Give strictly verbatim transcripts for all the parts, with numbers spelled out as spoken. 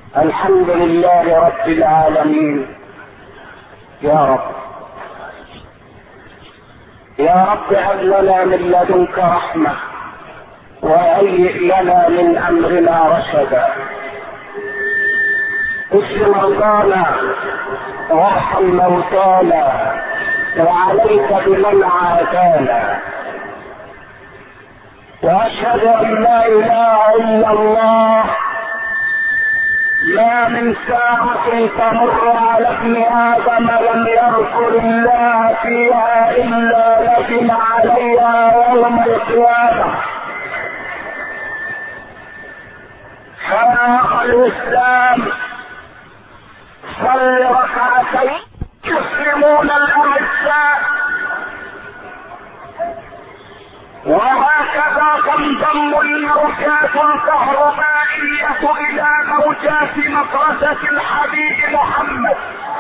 الحمد لله رب العالمين. يا رب يا رب هب لنا من لدنك رحمة وهيئ لنا من أمرنا رشدا. اشف مرضانا وارحم موتانا وعليك بمن عادانا. واشهد ان لا اله الا الله. ما من ساعة تمر على ابن آدم لم يذكر الله فيها إلا ندم عليها يوم القيامة. فيا أخ الإسلام صل ركعتين. المسلمون الأعزاء، وهكذا تنضم الموجات الكهربائية إلى موجات مدرسة الحبيب محمد،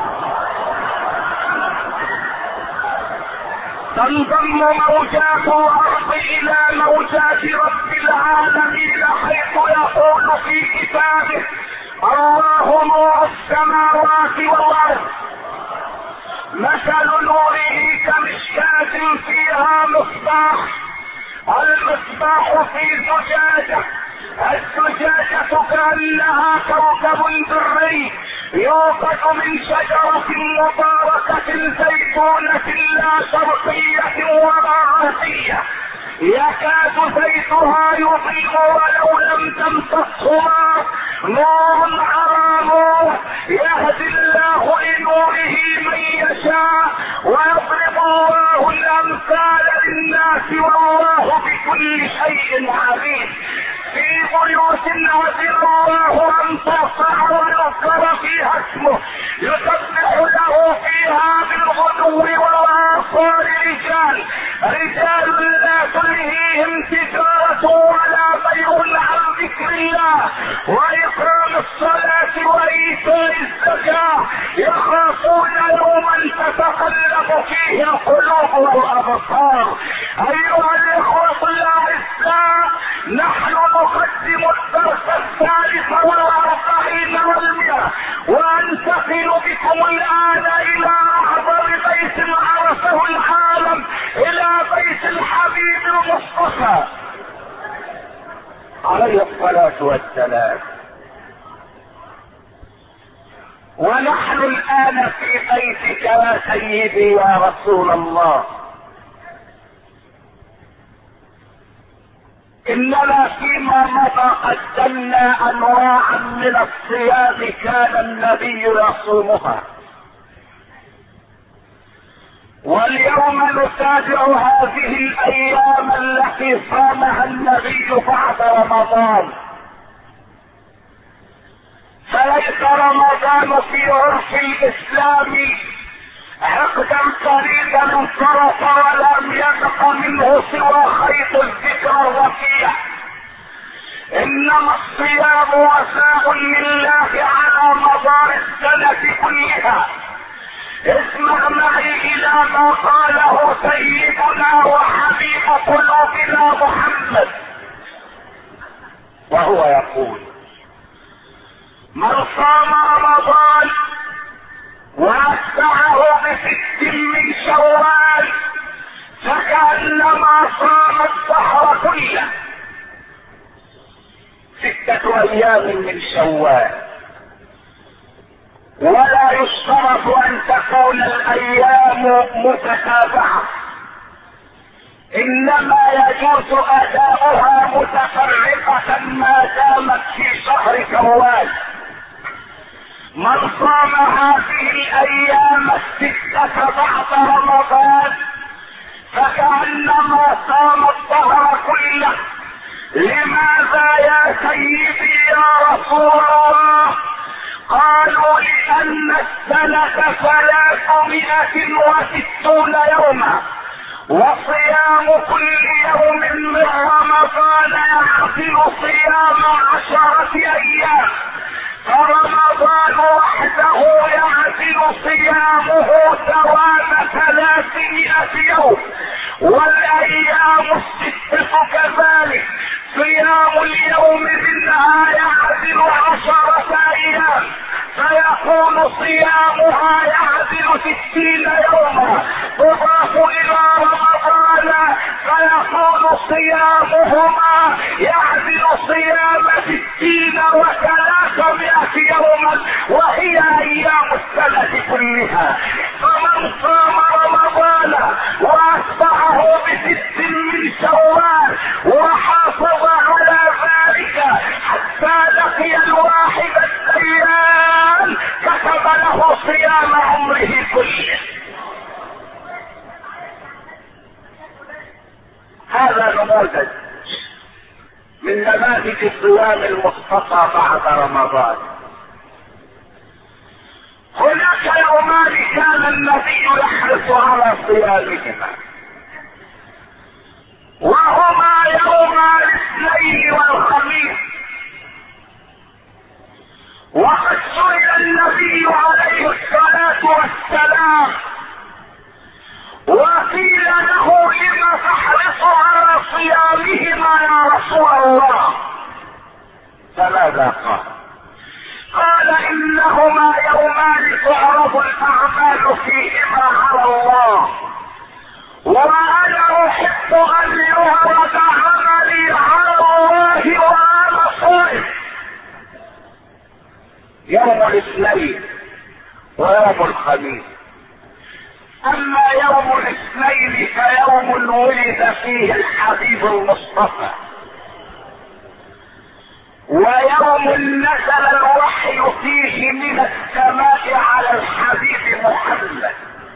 تنضم موجات الأرض إلى موجات رب العالمين، حيث يقول في كتابه: الله نور السماوات والأرض، مثل نوره كمشكاة فيها مصباح، المصباح في زجاجة، الزجاجة كأنها كوكب دري يوقد من شجرة مباركة زيتونة لا شرقية ولا غربية، يكاد زيتها يضيء ولو لم تمسسه نار، نور على نور، يهدي الله لنوره من يشاء ويضرب الله الامثال للناس والله بكل شيء عليم. في بيوت أذن الله أن ترفع ويذكر فيها اسمه يسبح له فيها بالغدو والآصال رجال رجال لا تلهيهم تجارة ولا بيع عن ذكر الله وإقام الصلاة وإيتاء الزكاة، يخافون يوما تتقلب فيه القلوب والأبصار. أيها الإخوة الأعزاء، نحن نقدم الدرس الثالث والأربعين والمئة، وأنتقل بكم الآن إلى أعظم بيت عرفه العالم، إلى بيت الحبيب المصطفى عليه الصلاة والسلام. ونحن الآن في بيتك يا سيدي يا رسول الله. إننا فيما مضى قدمنا أنواعا من الصيام كان النبي يصومها، واليوم نتابع هذه الأيام التي صامها النبي بعد رمضان. فليس رمضان في عرف الإسلام عقدا طريقا انصرف ولم يبق منه سوى خيط الذكر الرفيع، انما الصيام وفاء لله على مدار السنة كلها. اسمع معي الى ما قاله سيدنا وحبيب قلوبنا محمد، وهو يقول: من صام رمضان واتبعه بست من شوال فكأنما صام الدهر كله. ستة ايام من شوال، ولا يشترط ان تكون الايام متتابعة، انما يجوز اداؤها متفرقة ما دامت في شهر شوال. من صام هذه الايام الستة بعد رمضان فكأنما صام الدهر كله. لماذا يا سيدي يا رسول الله؟ قالوا: لأن السنة ثلاثمائة وستون يوما، وصيام كل يوم من رمضان يعدل صيام عشرة أيام، فرمضان وحده يعدل صيامه دوام ثلاثمائة يوم، والأيام الستة كذلك. صيام اليوم منها يعدل عشرة أيام فيكون صيامها يعدل ستين يوما، تضاف الى رمضان فيكون صيامهما يعدل صيام ستين وثلاثمائة يوما، وهي ايام السنة كلها. فمن صام رمضان واصبحه بست من شوال وحافظ على ذلك حتى لقي الواحد الايام كتب له صيام عمره كله. هذا نموذج من نماذج الصيام المصطفى بعد رمضان. هناك يومان كان النبي يحرص على صيامهما، وهما يوم الاثنين والخميس. وقد سئل النبي عليه الصلاة والسلام وقيل له لم تحرص على صيامهما يا رسول الله؟ فماذا قال؟ قال انهما يومان تعرض الاعمال فيهما على الله، وانا احب ان يعرض عملي على الله وانا صائم. يوم الاثنين ويوم الخميس. اما يوم الاثنين فيوم ولد فيه الحبيب المصطفى، ويوم نزل الوحي فيه من السماء على الحبيب محمد.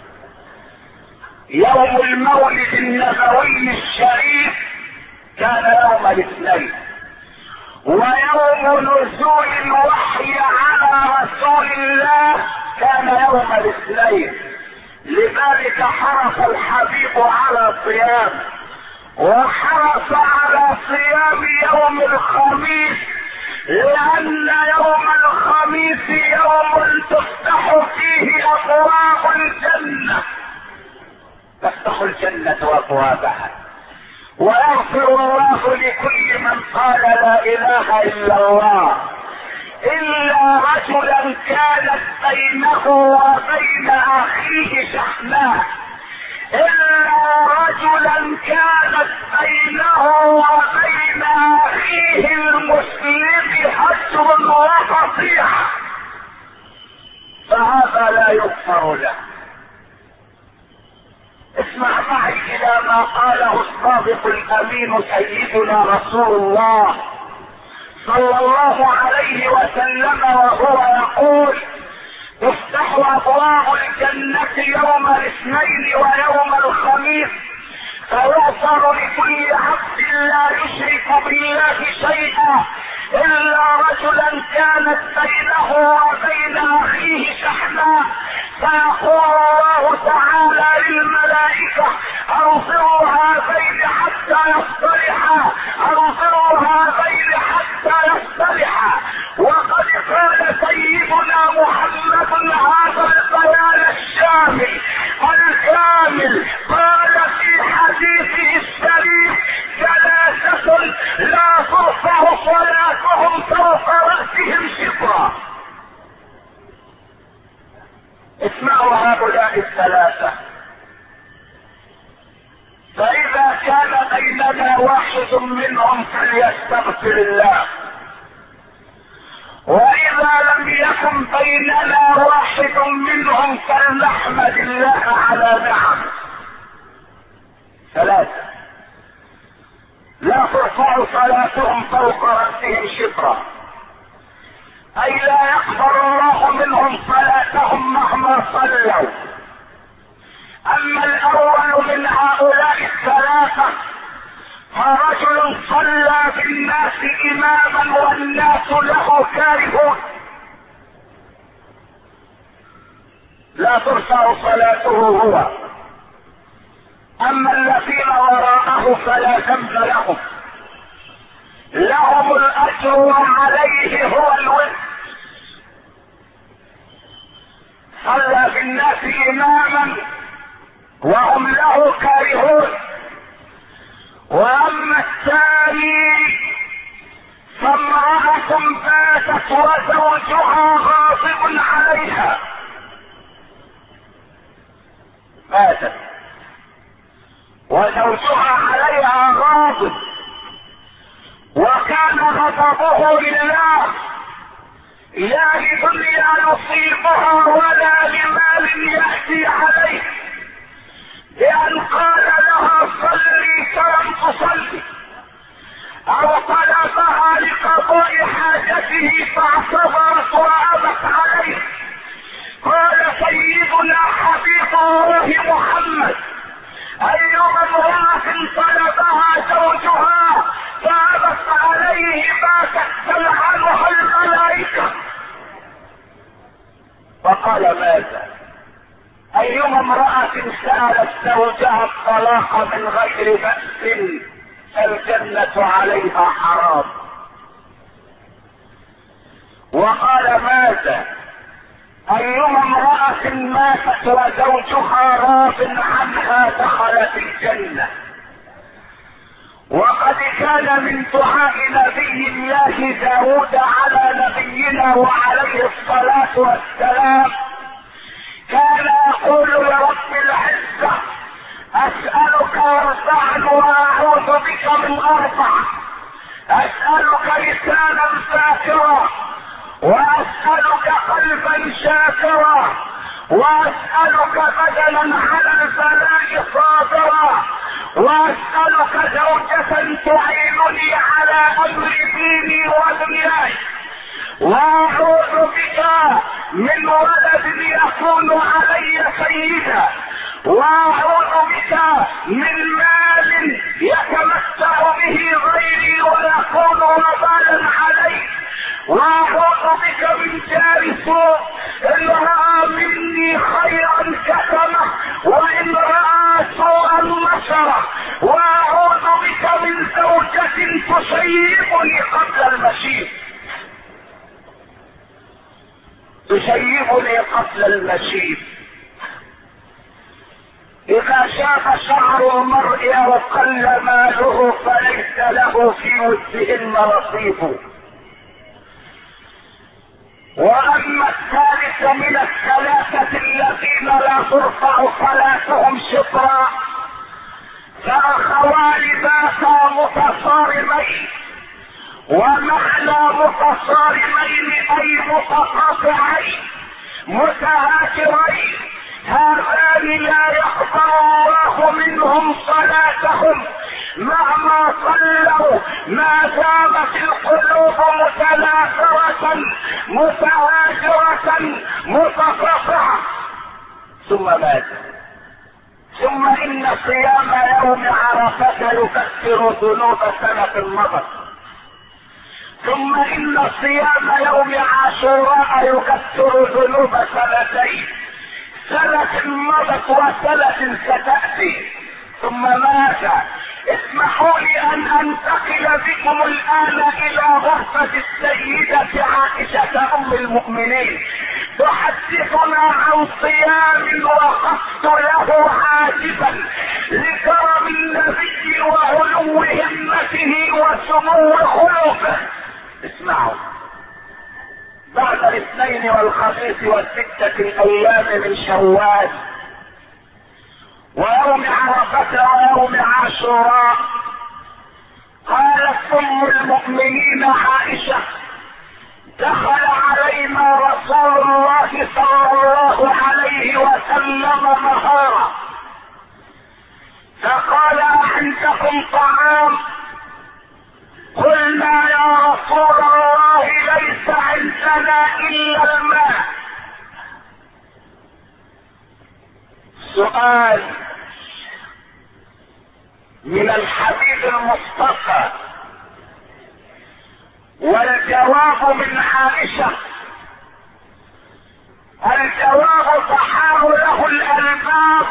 يوم المولد النبوي الشريف كان يوم الاثنين، ويوم نزول الوحي على رسول الله كان يوم الاثنين. لذلك حرص الحبيب على صيام، وحرص على صيام يوم الخميس، لأن يوم الخميس يوم تفتح فيه أبواب الجنة، تفتح الجنة أبوابها، ويغفر الله لكل من قال لا إله إلا الله، إلا رجلا كانت بينه وبين أخيه شحناء، إلا رجلا كانت بينه وبين أخيه المسلم هجر وقطيعة، فهذا لا يغفر له. اسمع معي إلى ما قاله الصادق الأمين سيدنا رسول الله صلى الله عليه وسلم، وهو يقول: تفتح ابواب الجنة يوم الاثنين ويوم الخميس، فيغفر لكل عبد لا يشرك بالله شيئا الا رجلا كانت بينه وبين اخيه شحناء، فيقول الله تعالى للملائكة: ارسلوا هذين حتى يصطلحا، ارسلوا هذين حتى يصطلحا. وقد قال سيدنا محمد هذا البيان الشامل الكامل، قال في حديثه الشريف: ثلاثة لا ترفع صلاتهم فوق رأسهم شبرا. اسمعوا هؤلاء الثلاثة: فإذا كان بيننا واحد منهم فليستغفر الله، وإذا لم يكن بيننا واحد منهم فلنحمد الله على نعم. ثلاثة لا ترفع صلاتهم فوق رأسهم شبرا، أي لا يقبل الله منهم صلاتهم مهما صلوا. أما الأول من هؤلاء الثلاثة فرجل صلى بالناس إماما والناس له كارهون، لا ترفع صلاته هو. أما الذين وراءه فلا ذنب لهم، لهم الأجر وعليه هو الوزر. صلى بالناس إماما وهم له كارهون. واما الثاني فامرأة باتت وزوجها غاضب عليها ماتت وزوجها عليها غاضب، وكان غضبه لله لا لدنيا يصيبها ولا لمال يأتي عليه، بأن قال لها صلي فلم تصلي، أو طلبها لقضاء حاجته فاعتذرت وأبت عليه. قال سيدنا حبيب الله محمد: أيما امرأة طلبها زوجها فأبت عليه باتت تلعنها الملائكة. وقال ماذا؟ أيما امرأة سألت زوجها الطلاق من غير بأس فالجنة عليها حرام. وقال ماذا؟ أيما امرأة ماتت وزوجها راض عنها دخلت الجنة. وقد كان من دعاء نبي الله داود على نبينا وعليه الصلاة والسلام كان يقول: يا رب العزة أسألك أربعا وأعوذ بك من أربع، أسألك لسانا ذاكرا، وأسألك قلبا شاكرا، وأسألك بدنا على البلاء صابرا، وأسألك زوجة تعينني على أمر ديني ودنياي، وأعوذ بك من ولد يكون علي سيدا، وأعوذ بك من مال يتمتع به غيري ويكون وبالا علي، وأعوذ بك من جار سوء إن رأى مني خيرا كتمه وإن رأى سوءا نشره، وأعوذ بك من زوجة تشيبني قبل المشيب تشيبني قبل المشيب. إذا شاف شعر المرء أو قل ماله فليس له في وجههن نصيب. وأما الثالث من الثلاثة الذين لا ترفع صلاتهم شطرا فأخوان باتا متصارمين، ومعنى متصارمين أي متقاطعين متهاجرين، هذان لا يقبل الله منهم صلاتهم مهما صلوا ما دامت القلوب متناثرة متهاجرة متقاطعة. ثم ماذا؟ ثم إن صيام يوم عرفة يكفر ذنوب سنة مضت، ثم إن صيام يوم عاشوراء يكفر ذنوب سنتين، سنة مضت وسنة ستأتي. ثم ماذا؟ اسمحوا لي أن أنتقل بكم الآن إلى غرفة السيدة عائشة أم المؤمنين تحدثنا عن صيام وقفت له حاجبا لكرم النبي وعلو همته وسمو خلقه. اسمعوا: بعد الاثنين والخميس والستة الايام من شوال ويوم عرفة ويوم عاشوراء قالت ام المؤمنين عائشة: دخل علينا رسول الله صلى الله عليه وسلم نهارا فقال: عندكم طعام؟ قلنا: يا رسول الله ليس عندنا الا الماء. سؤال من الحبيب المصطفى والجواب من عائشة. الجواب تحار له الألباب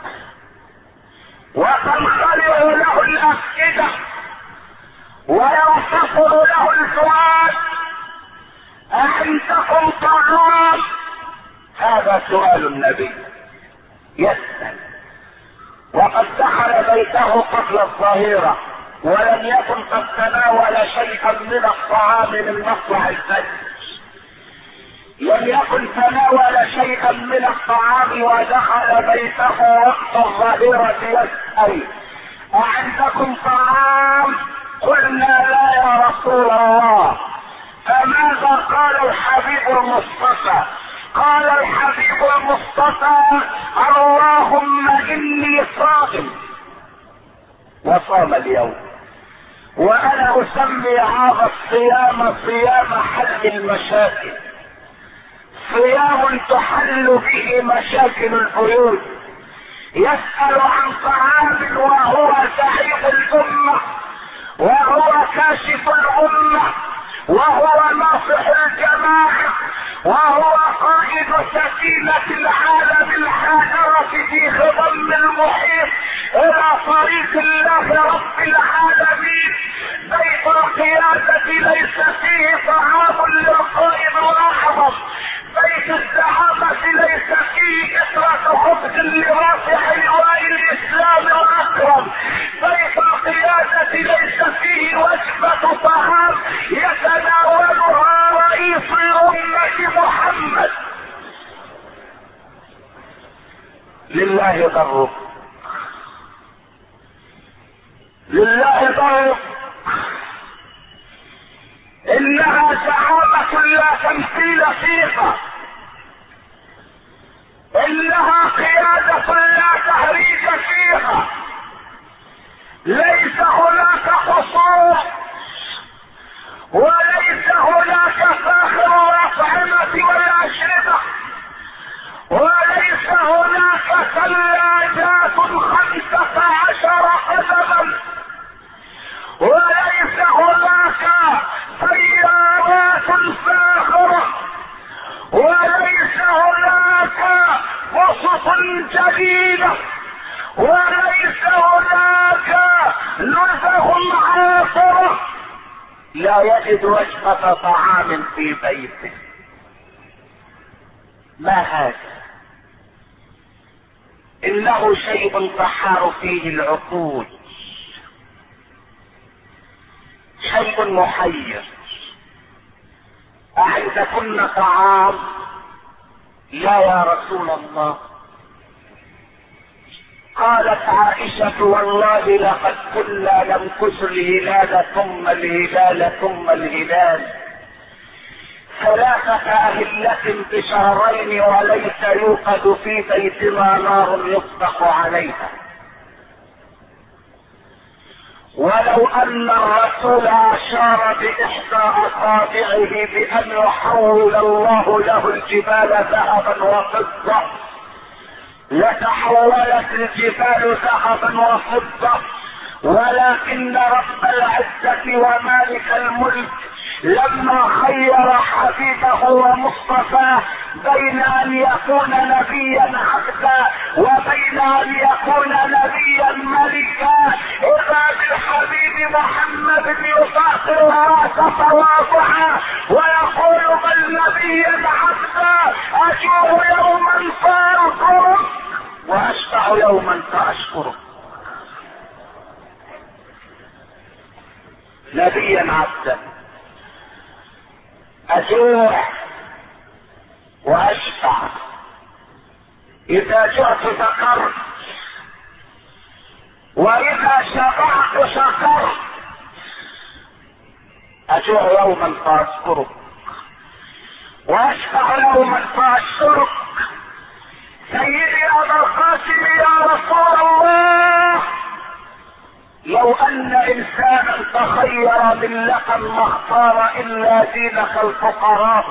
وتنخلع له الأفئدة وينفصل له الفؤاد: أعندكم طعام؟ هذا سؤال النبي يسأل، وقد دخل بيته قبل الظهيرة ولم يكن قد تناول شيئا من الطعام من مطلع الفجر. لم يكن تناول شيئا من الطعام ودخل بيته وقت الظهيرة يسأل: أعندكم طعام؟ قلنا: لا يا رسول الله. فماذا قال الحبيب المصطفى؟ قال الحبيب المصطفى: اللهم إني صائم. وصام اليوم. وأنا أسمي هذا الصيام صيام حل المشاكل، صيام تحل به مشاكل البيوت. يسأل عن طعام وهو سعيد الأمة، وهو كاشف الأمة، وهو ناصح الجماعة، وهو قائد سفينة العالم الحائرة في خضم المحيط إلى طريق الله رب العالمين. بيت القيادة ليس فيه طعام للقائد الأعظم، بيت الزعامة ليس فيه كثرة خبز لرافع لواء الإسلام الأكرم، بيت القيادة ليس فيه وجبة طعام يتناولها رئيس الأمة محمد. لله ضرب، لله ضرب. إنها زعامة لا تمثيل فيها، إنها قيادة لا تهريج فيها، ليس هناك خصوص وليس هناك فاخر الأطعمة والأشربة، وليس هناك ثلاجات خمسة عشر قدما، وليس هناك سيارات فاخرة، وليس هناك قصص جديدة، وليس هناك نزه عاصرة. لا يجد وجبة طعام في بيته. ما هذا؟ إنه شيء تحار فيه العقول، شيء محير. أعندكن طعام؟ لا يا رسول الله. قالت عائشة: والله لقد كنا نمكث الهلال ثم الهلال ثم الهلال ثلاثة أهلة بشهرين وليس يوقد في بيتنا نار يطبخ عليها. ولو أن الرسول أشار بإحدى أصابعه بأن يحول الله له الجبال ذهبا وفضة لتحولت الجبال ذهبا وفضة، ولكن رب العزة ومالك الملك لما خير حبيبه ومصطفاه بين ان يكون نبيا عبدا وبين ان يكون نبيا ملكا، اذا بالحبيب محمد يطاطر راسه تواضعا ويقول: بل نبيا عبدا، اجوع يوما فاذكرك واشبع يوما فاشكرك. نبيا عبدا، اجوع واشبع، اذا جعت ذكرت واذا شبعت شكرت، اجوع يوما فاذكرك واشبع يوما فاشكرك. سيدي ابا القاسم يا رسول الله، لو ان انسانا تخير ملة ما اختار الا دينك الفقراء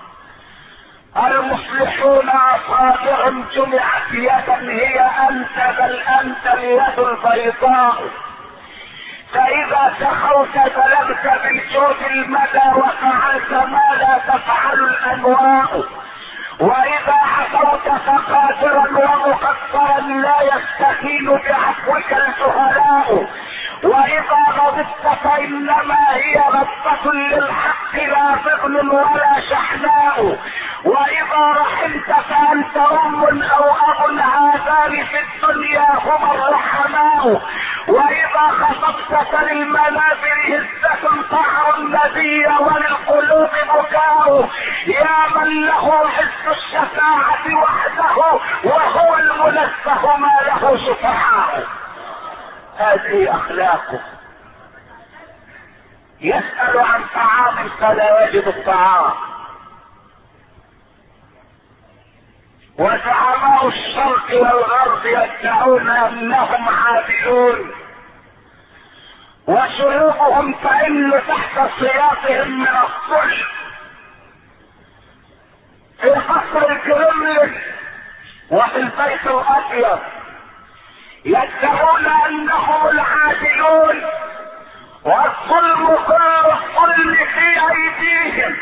المصلحون اصابع جمعت يدا هي انت، بل انت اليد البيضاء. فاذا سخوت بلغت بالجود المدى وفعلت ما لا تفعل الانواء، واذا عفوت فقادرا ومقصرا لا يستكين بعفوك الجهلاء، واذا غضبت فانما هي غضبة للحق لا بغل ولا شحناء، واذا رحمت فانت ام او اب هذان في الدنيا هما الرحماء، واذا خطبت للمنابر هزة طهر النبي وللقلوب بكاء، يا من له حس الشفاعة وحده وهو المنزه ما له شفعاء. هذه أخلاقه. يسأل عن طعام فلا يجد الطعام، وزعماء الشرق والغرب يدعون انهم عادلون، وشيوخهم تئن تحت سياطهم من الصلب. في قصر الكرملين وفي البيت الابيض يدعون انهم العادلون، والظلم كل الظلم في ايديهم.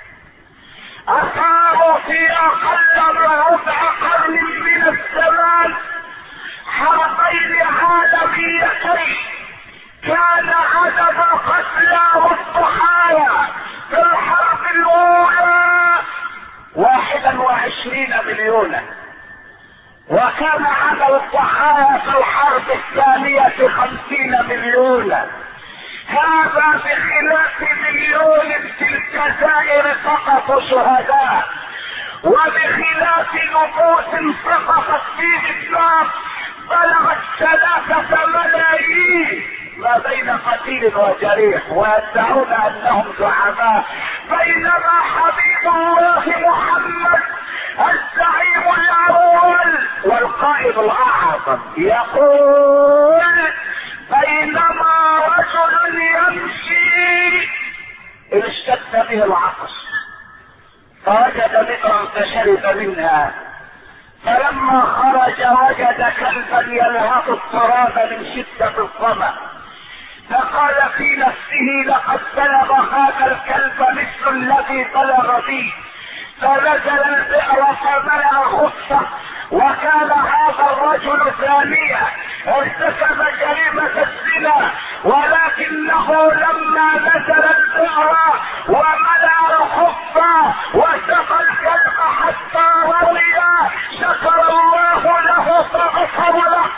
اثاروا في اقل من ربع قرن من الزمان حربين عالميتين كان عدد القتلى والضحايا في الحرب الاولى واحدا وعشرين مليونا، وكان عدد الضحايا في الحرب الثانية خمسين مليونا. هذا بخلاف مليون في الجزائر سقطوا شهداء، وبخلاف نفوس سقطت في فيتنام بلغت ثلاثة ملايين ما بين قتيل وجريح، ويدعون انهم زعماء، بينما حبيب الله محمد الزعيم الاول والقائد الاعظم يقول: بينما رجل يمشي إذ اشتد به العطش فوجد بئرا فشرب منها، فلما خرج وجد كلبا يلهث التراب من شدة الظمأ، فقال في نفسه: لقد بلغ هذا الكلب مثل الذي بلغ بي، فنزل البئر فملأ خفه، وكان هذا الرجل زانيا ارتكب جريمة الزنا، ولكنه لما نزل البئر وملأ الخفه وسقى الكلب حتى روي شكر الله له فغفر له.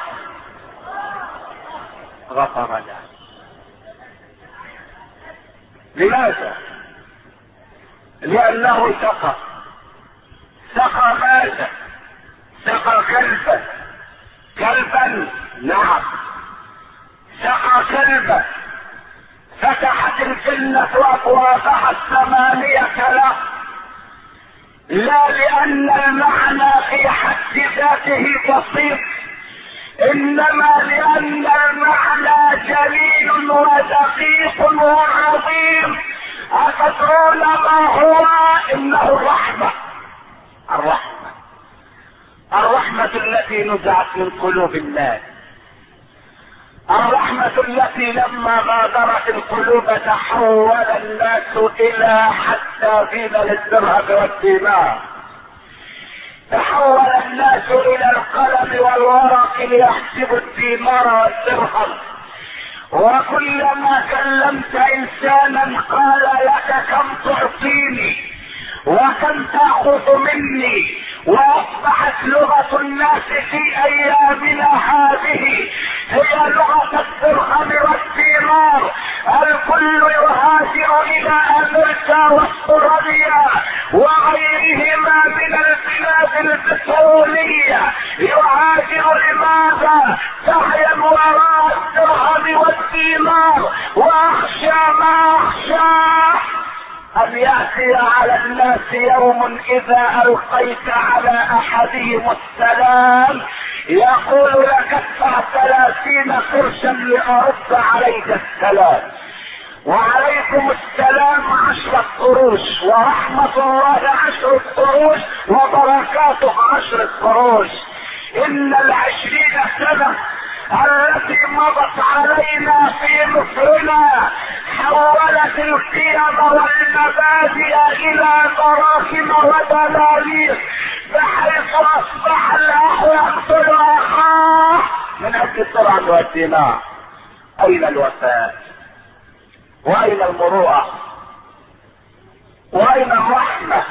غفر له. لماذا؟ لأنه سقى. سقى ماذا؟ سقى كلبا. كلبا نعم، سقى كلبا. فتحت الجنة أبوابها الثمانية له، لا لأن المعنى في حد ذاته بسيط، إنما لأن المعنى جليل ودقيق وعظيم. أتدرون ما هو؟ إنه الرحمة. الرحمة الرحمة التي نزعت من قلوب الناس، الرحمة التي لما غادرت القلوب تحول الناس إلى حتى فينا للدرهم والدينار، تحول الناس إلى القلم والورق ليحسبوا الدينار والدرهم. وكلما كلمت إنسانا قال لك: كم تعطيني وكم تأخذ مني. واصبحت لغة الناس في ايامنا هذه هي لغة الدرهم والدينار. الكل يهاجر الى امريكا واستراليا وغيرهما من البلاد البترولية، يهاجر لماذا؟ سعيا وراء الدرهم والدينار. واخشى ما اخشاه ان يأتي على الناس يوم اذا القيت على احدهم السلام يقول لك: ادفع ثلاثين قرشا لارد عليك السلام. وعليكم السلام عشرة قروش، ورحمة الله عشرة قروش، وبركاته عشرة قروش. ان العشرين سنة التي مضت علينا في مصرنا حولت القيم والمبادئ الى دراهم ودنانير، بحيث اصبح الاخ يقتل اخاه من اجل الدرهم والدينار. اين الوفاء؟ واين المروءة؟ واين الرحمة؟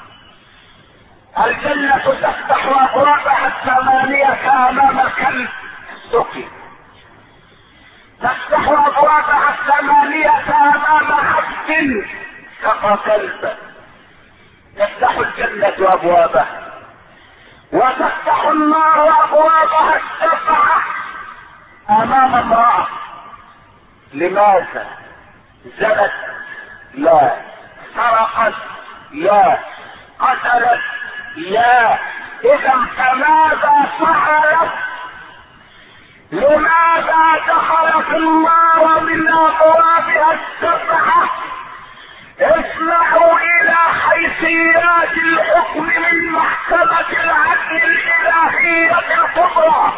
الجنة تفتح ابوابها الثمانية امام كلب سقي. تفتح ابوابها الثمانية امام عبد سقى كلبا. تفتح الجنة ابوابها، وتفتح النار ابوابها السبعة امام امرأة. لماذا؟ زنت؟ لا. سرقت؟ لا. قتلت؟ لا. اذا فماذا فعلت؟ لماذا دخلت النار من ابوابها السبعة؟ اسمعوا الى حيثيات الحكم من محكمة العدل الالهية الكبرى.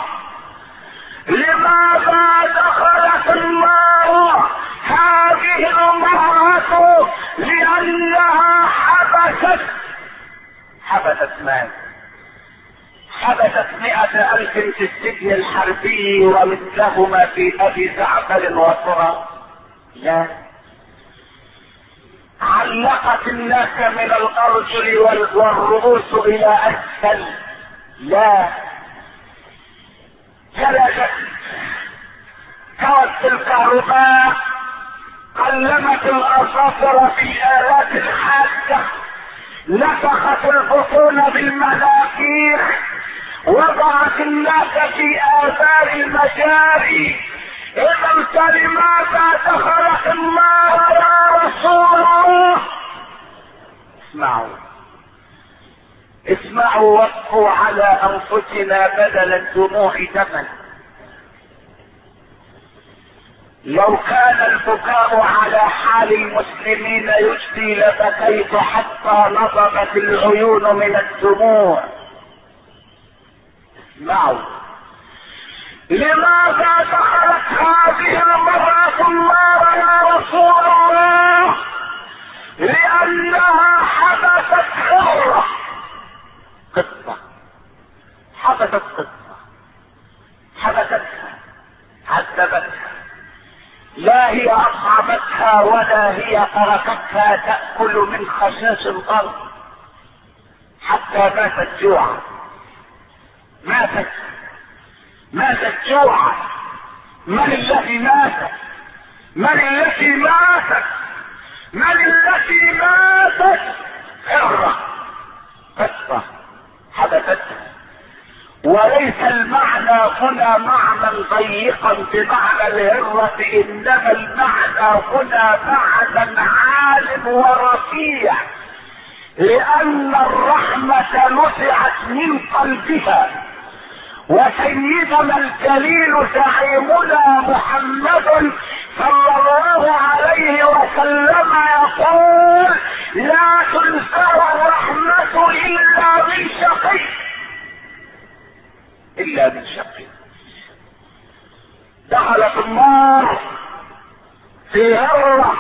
لماذا دخلت النار هذه المرأة؟ لانها حبست حبست مال، حبست مئة الف في السجن الحربي ومثلهما في ابي زعبل وصرا. لا. علقت الناس من الارجل والرؤوس الى اسفل. لا. جلست، كوت الكهرباء، قلمت الاظافر في الالات الحاده، نفخت البطون بالمناخير، وضعت الناس في آثار المجاري. إذا فلماذا دخلت النار يا رسول الله؟ اسمعوا اسمعوا وقفوا على أنفسنا بدل الدموع دما. لو كان البكاء على حال المسلمين يجدي لبكيت حتى نضبت العيون من الدموع. اسمعوا، لماذا دخلت هذه المرأة النار يا رسول الله؟ لأنها حبست حرة، قطة، حبست قطة، حبستها، عذبتها، لا هي اطعمتها ولا هي تركتها تأكل من خشاش الارض حتى ماتت جوعا. ماتت ماتت جوعا. من الذي ماتت؟ من التي ماتت؟ من التي ماتت؟ حرة، قطة، حبستها. وليس المعنى هنا معنى ضيقا بمعنى الهرة، انما المعنى هنا معنى عال ورفيع، لان الرحمة نزعت من قلبها. وسيدنا الجليل زعيمنا محمد صلى الله عليه وسلم يقول: لا تنزع الرحمة الا من شقي، الا من شقي. دخلت النار في هرة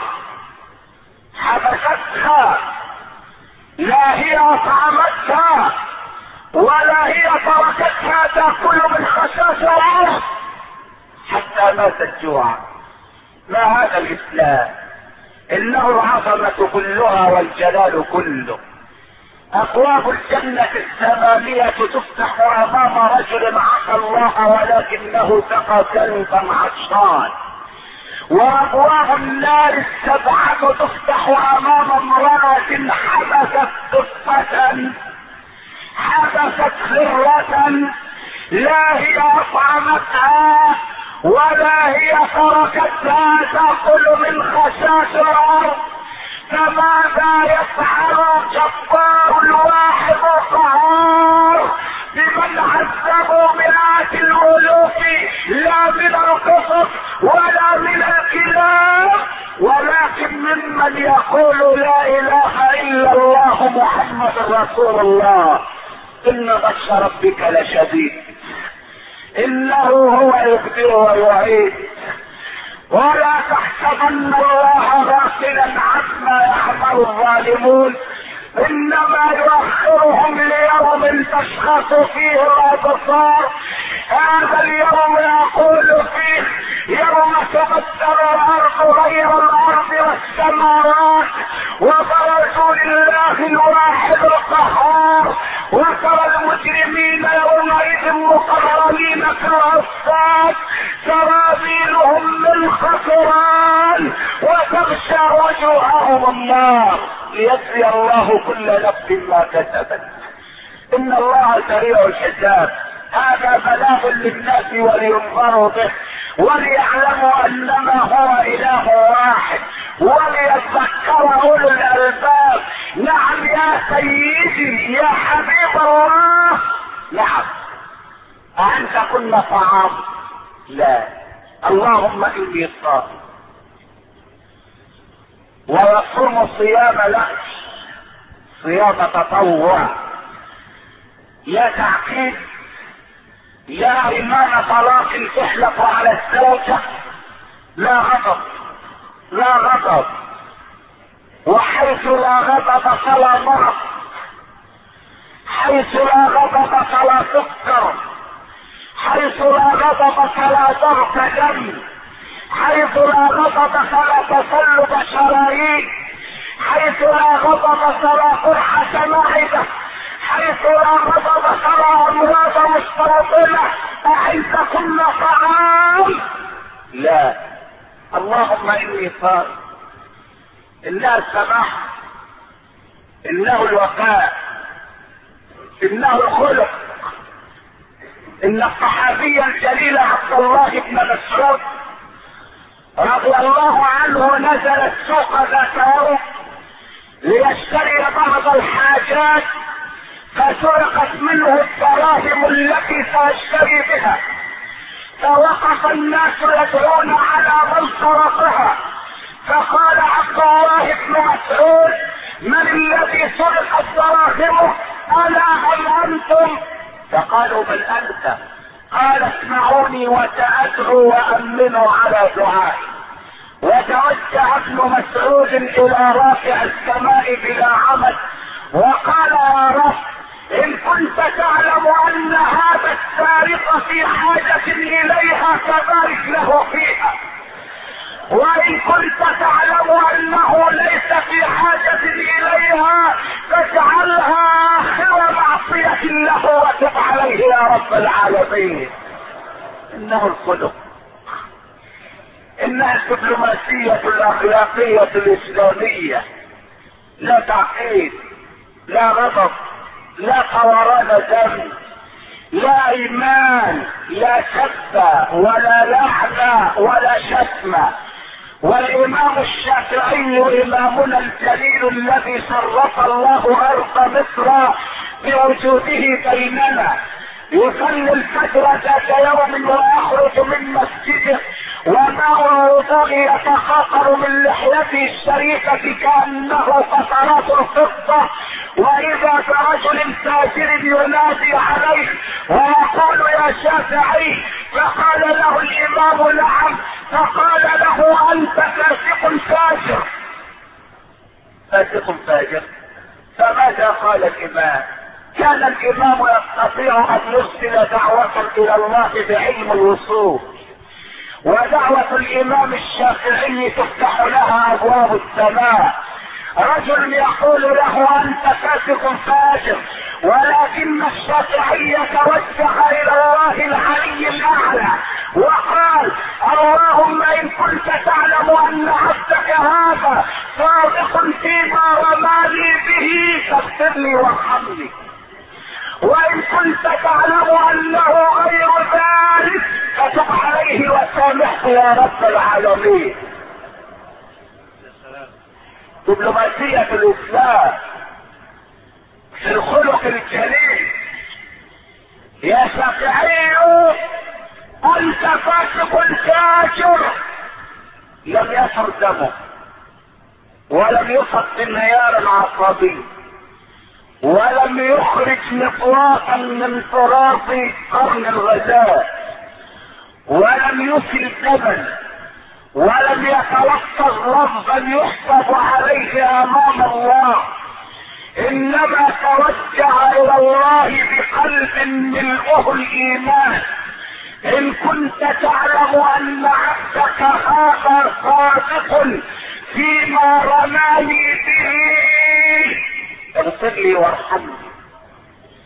حبستها، لا هي اطعمتها ولا هي تركتها تاكل من خشاش الارض حتى ماتت جوعا. ما هذا الاسلام؟ انه العظمة كلها والجلال كله. ابواب الجنة الثمانية تفتح امام رجل عصى الله ولكنه سقى كلبا عطشان. وابواب النار السبعة تفتح امام امرأة حبست قصة، حبست خرة، لا هي اطعمتها ولا هي تركتها تأكل من خشاش الارض. فماذا يفعل الجبار الواحد القهار بمن عذبوا مئات الالوف، لا من القصص ولا من الكلاب، ولكن ممن يقول لا اله الا الله محمد رسول الله. ان بطش ربك لشديد، انه هو يبدئ ويعيد. ولا تحسبن الله غافلا عما يعمل الظالمون، انما يؤخرهم ليوم تشخص فيه الابصار. هذا اليوم يقول فيه: يوم تبدل الارض غير الارض والسماوات، وبرزوا لله الواحد القهار، وترى المجرمين يومئذ مقرنين في العصفات سرابيلهم من خطران وتغشى وجوههم النار ليجزي الله كل نفس ما كسبت. ان الله سريع الحساب. هذا بلاغ للناس ولينظروا به وليعلموا انما هو اله واحد وليتذكر اولو الالباب. نعم يا سيدي يا حبيب الله، نعم. أأنت كنا طعام؟ لا. اللهم اني صائم. ويصوم صيام لا صيام تطوع، لا تعقيد، لا ايمان طلاق تحلف على الزوجة، لا غضب لا غضب، وحيث لا غضب فلا مرض، حيث لا غضب فلا سكر، حيث لا غضب فلا ضغط دم، حيث لا غضب فلا تصلب شرايين، حيث لا غضب فلا قرحة معدة، حيث لا غضب فلا امراض مستوطنة. أحيث كل طعام؟ لا. اللهم اني صائم. انها السماح، انه الوفاء، انه الخلق. ان الصحابي الجليل عبد الله بن مسعود رضي الله عنه نزل السوق ذات يوم ليشتري بعض الحاجات، فسرقت منه الدراهم التي سيشتري بها، فوقف الناس يدعون على من سرقها، فقال عبد الله بن مسعود: من الذي سرقت دراهمه؟ انا ام انتم؟ فقالوا: بل انت. قال: اسمعوني وسأدعو وامنوا على دعائي. وتوجه ابن مسعود الى رافع السماء بلا عمد وقال: يا رب، ان كنت تعلم ان هذا السارق في حاجة اليها فبارك له فيها، وان كنت تعلم انه ليس في حاجة اليها فاجعلها اخر معصية له وتب عليه يا رب العالمين. انه الخلق، انها الدبلوماسية الاخلاقية الاسلامية. لا تعقيد، لا غضب، لا طوران دم، لا ايمان، لا شتى ولا لعنة ولا شتمة. والامام الشافعي امامنا الجليل الذي شرف الله ارض مصر بوجوده بيننا يصلي الفجر ذات يوم ويخرج من مسجده وماء الوضوء يتخاطر من لحيته الشريفة كأنه قطرات الفضة، وإذا برجل فاجر ينادي عليه ويقول: يا شافعي، فقال له الإمام: نعم. فقال له: أنت فاسق فاجر. فاسق فاجر. فماذا قال الإمام؟ كان الإمام يستطيع أن يرسل دعوة إلى الله بعلم الوصول، ودعوة الإمام الشافعي تفتح لها أبواب السماء. رجل يقول له: أنت فاسق فاجر، ولكن الشافعي توجه إلى الله العلي الأعلى وقال: اللهم إن كنت تعلم أن عبدك هذا صادق فيما رماني به فاغفر لي وارحمني، وإن كنت تعلم أنه غير ذلك فتب عليه وسامحه يا رب العالمين. دبلوماسية الإسلام في الخلق الجليل. يا شافعي أنت فاسق فاجر، لم يسر دمه ولم يصب بالنيار العصبي ولم يخرج مطواقا من تراث قرن الغزال ولم يسل دما ولم يتلفظ لفظا يحسب عليه امام الله، انما توجه الى الله بقلب ملؤه الايمان. ان كنت تعلم ان عبدك هذا صادق فيما رماني به اغفر لي وارحمني،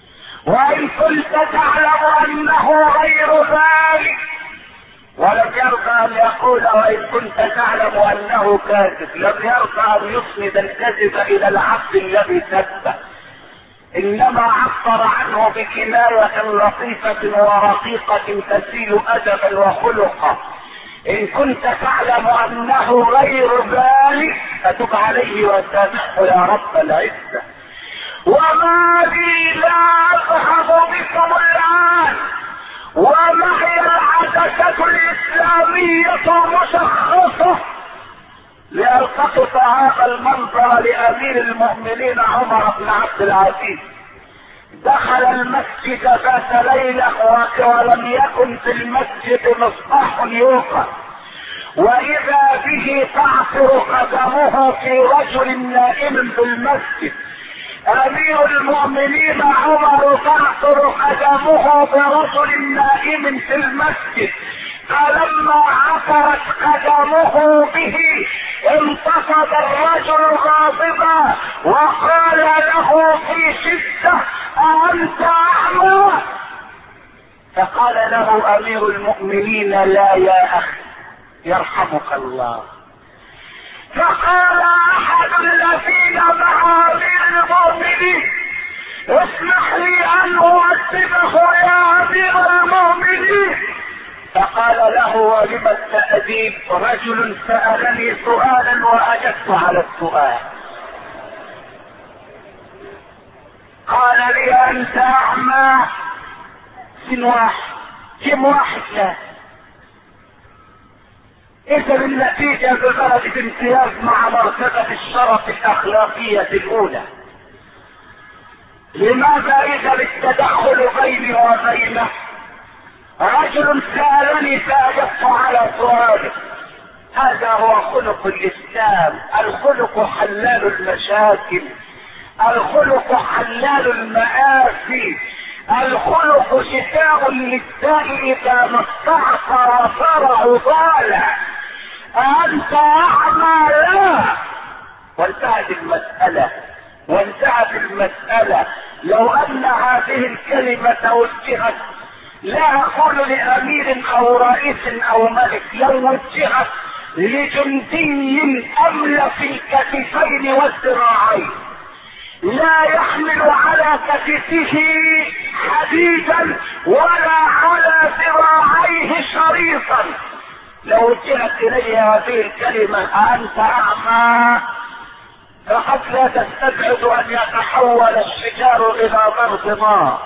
وان كنت تعلم انه غير ذلك. ولم يرضى ان يقول وان كنت تعلم انه كاذب، لم يرضى ان يسند الكذب الى العبد الذي كذب، انما عبر عنه بكناية لطيفة ورقيقة تسيل ادبا وخلقا. ان كنت تعلم انه غير ذلك فتب عليه وسامحه يا رب العزة. وما لي لا اذهب بكم الان ومعي العدسة الاسلامية مشخصة لالتقط هذا المنظر لامير المؤمنين عمر بن عبد العزيز. دخل المسجد ذات ليلة ولم يكن في المسجد مصباح يوقد، واذا به تعثر قدمه في رجل نائم في المسجد. امير المؤمنين عمر تعثر قدمه برجل نائم في المسجد، فلما عثرت قدمه به انتفض الرجل غاضبا وقال له في شدة: أأنت أعمى؟ فقال له امير المؤمنين: لا يا اخي يرحمك الله. فقال احد الذين مع امير المؤمنين: اسمح لي ان اؤدبه يا امير المؤمنين. فقال له: ولم التأديب؟ رجل سألني سؤالا واجبت على السؤال. قال لي: انت اعمى؟ سن واحد كم واحد؟ لا. اذا النتيجة بدرجة امتياز مع مرتبة الشرف الاخلاقية الاولى. لماذا اذا التدخل بيني وبينه؟ رجل سألني فاجبت على سؤاله. هذا هو خلق الاسلام. الخلق حلال المشاكل، الخلق حلال المآسي، الخلق شفاء للداء اذا ما استعصى وصار عضالا. أنت أعمى؟ لا. وانتهت المسألة وانتهت المسألة. لو ان هذه الكلمة وجهت، لا اقول لامير او رئيس او ملك، لو وجهت لجندي املك الكتفين والذراعين لا يحمل على كتفه حديدا ولا على ذراعيه شريطا، لو وجهت الي هذه الكلمة: أنت أعمى، فقد لا تستبعد ان يتحول الشجار الى ضرب نار،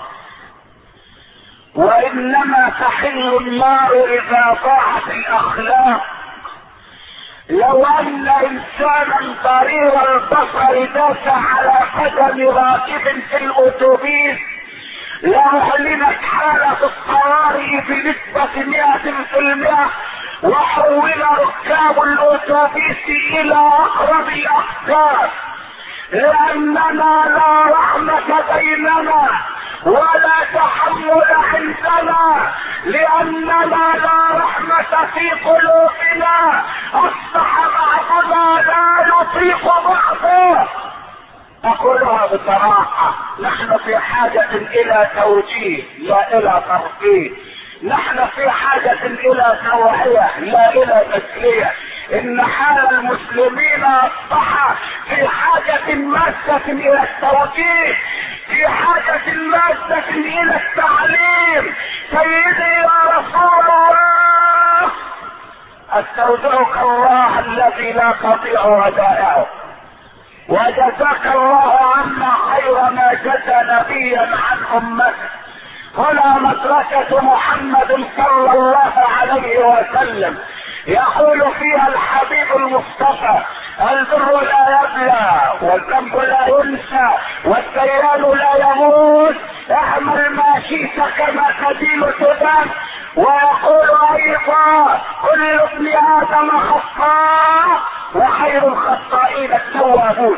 وانما تحل النار اذا ضاعت الاخلاق. لو ان انسانا ضرير البصر داس على قدم راكب في الاتوبيس لاعلنت حالة الطوارئ بنسبة مئة في المئة، وحول ركاب الاتوبيس الى اقرب الاقطار، لاننا لا رحمة بيننا ولا تحمل عندنا، لاننا لا رحمة في قلوبنا، اصبح بعضنا لا يطيق بعضه. اقولها بصراحة، نحن في حاجة الى توجيه لا الى ترفيه، نحن في حاجة الى توعية لا الى تسلية. ان حال المسلمين اصبح في حاجة ماسة الى التوجيه، في حاجة ماسة الى التعليم. سيدي يا رسول الله، استودعك الله الذي لا تضيع ودائعه، وجزاك الله عنا خير ما جزى نبيا عن امته. هنا مدرسة محمد صلى الله عليه وسلم، يقول فيها الحبيب المصطفى: البر لا يبلى والذنب لا ينسى والديان لا يموت، اعمل ما شئت كما تدين تدان. ويقول ايضا: كل ابن ادم خطاء وخير الخطائين التوابون.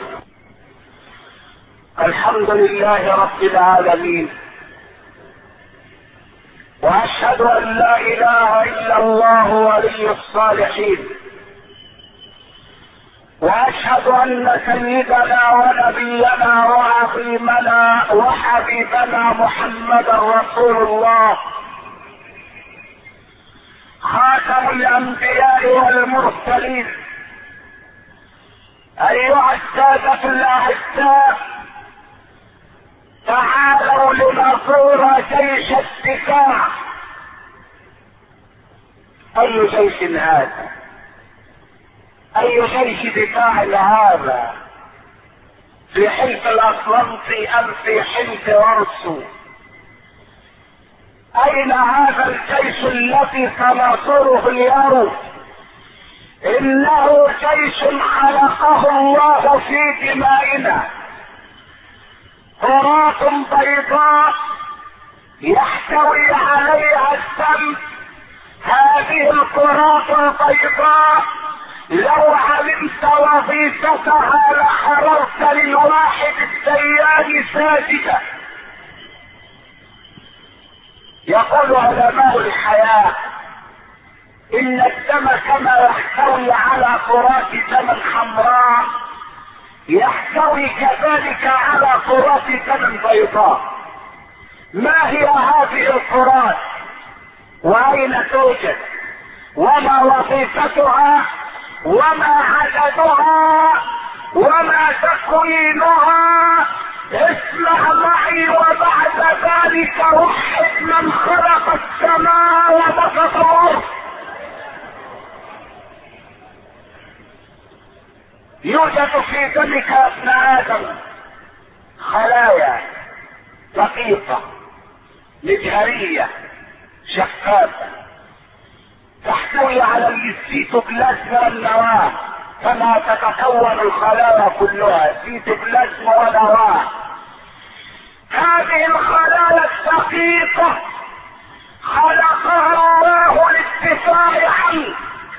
الحمد لله رب العالمين، واشهد ان لا اله الا الله ولي الصالحين، واشهد ان سيدنا ونبينا وعظيمنا وحبيبنا محمدا رسول الله خاتم الانبياء والمرسلين. ايها السادة الاعزاء، تعالوا لنزور جيش الدفاع. اي جيش هذا؟ اي جيش دفاع هذا؟ في حلف الاطلنطي ام في حلف ورسو؟ اين هذا الجيش الذي سنصره اليوم؟ انه جيش خلقه الله في دمائنا، كرات بيضاء يحتوي عليها الدم. هذه الكرات البيضاء لو علمت وظيفتها لحررت للواحد الديان ساجدا. يقول علماء الحياة ان الدم كما يحتوي على كرات دم حمراء يحتوي كذلك على كرات دم بيضاء. ما هي هذه الكرات واين توجد وما وظيفتها وما عددها وما تكوينها؟ اسمع معي وبعد ذلك وحد من خلق السماء وبسط الارض. يوجد في دمك يا ابن ادم خلايا دقيقة مجهرية شفافة تحتوي على السيتوبلازم والنواة، كما تتكون الخلايا كلها سيتوبلازم ونواة. هذه الخلايا الدقيقة خلقها الله للدفاع عنه.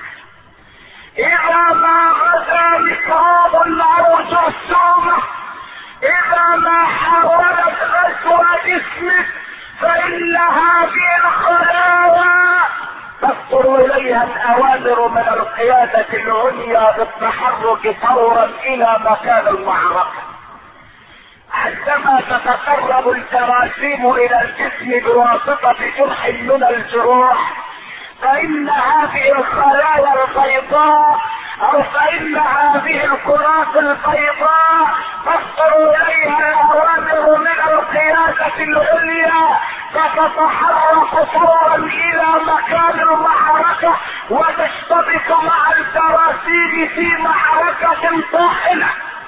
اذا ما غدا ميكروب او جرثومة، اذا ما حاولت غزو جسمك، فان هذه الخلايا تصدر اليها الاوامر من القيادة العليا بالتحرك فورا الى مكان المعركة. عندما تتقرب الجراثيم الى الجسم بواسطة جرح من الجروح، فإن هذه الخلايا البيضاء أو فإن هذه الكرات البيضاء تصدر إليها الأوامر من القيادة العليا، فتتحرك فورا إلى مكان المعركة وتشتبك مع الجراثيم في معركة طاحنة.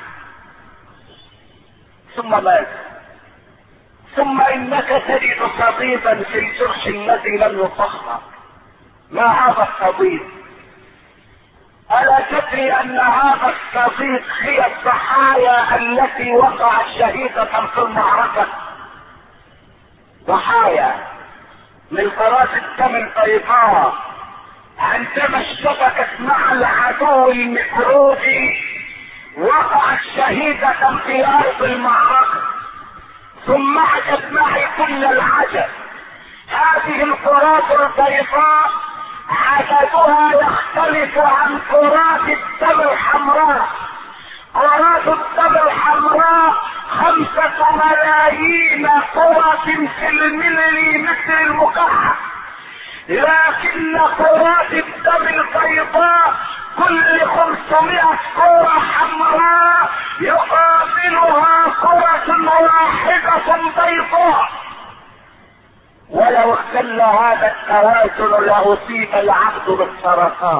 ثم ماذا؟ ثم إنك تجد صديدا في الجرح الذي لم يطهر. ما هذا الصديد؟ ألا تدري أن هذا الصديد هي الضحايا التي وقعت شهيدة في المعركة؟ ضحايا من كرات الدم البيضاء عندما اشتبكت مع العدو الميكروبي وقعت شهيدة في أرض المعركة. ثم عجب معي كل العجب، هذه الكرات البيضاء عددها يختلف عن كرات الدم الحمراء. كرات الدم الحمراء خمسة ملايين كرة في المليمتر المكعب، لكن كرات الدم البيضاء كل خمسمائة كرة حمراء يقابلها كرة واحدة بيضاء. ولو اختل هذا التوازن لاصيب العبد بالسرطان.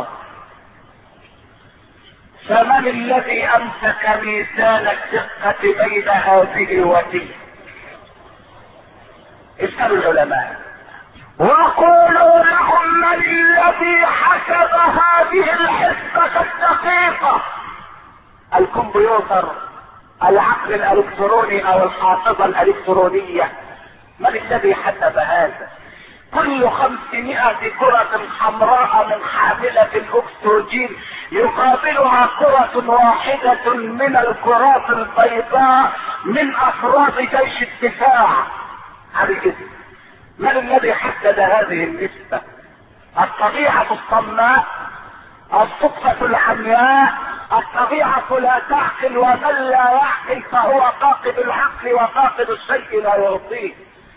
فمن الذي امسك ميزان الدقة بين هذه وتلك؟ اسألوا العلماء وقولوا لهم من الذي حسب هذه الحسبة الدقيقة؟ الكمبيوتر، العقل الالكتروني او الحافظة الالكترونية. من الذي حسب هذا؟ كل خمسمائة كرة حمراء من حاملة الاكسجين يقابلها كرة واحدة من الكرات البيضاء من افراد جيش الدفاع عن الجسم. من الذي حدد هذه النسبة؟ الطبيعة الصماء، الصدفة العمياء، الطبيعة لا تعقل، ومن لا يعقل فهو فاقد العقل، وفاقد الشيء لا يعطيه.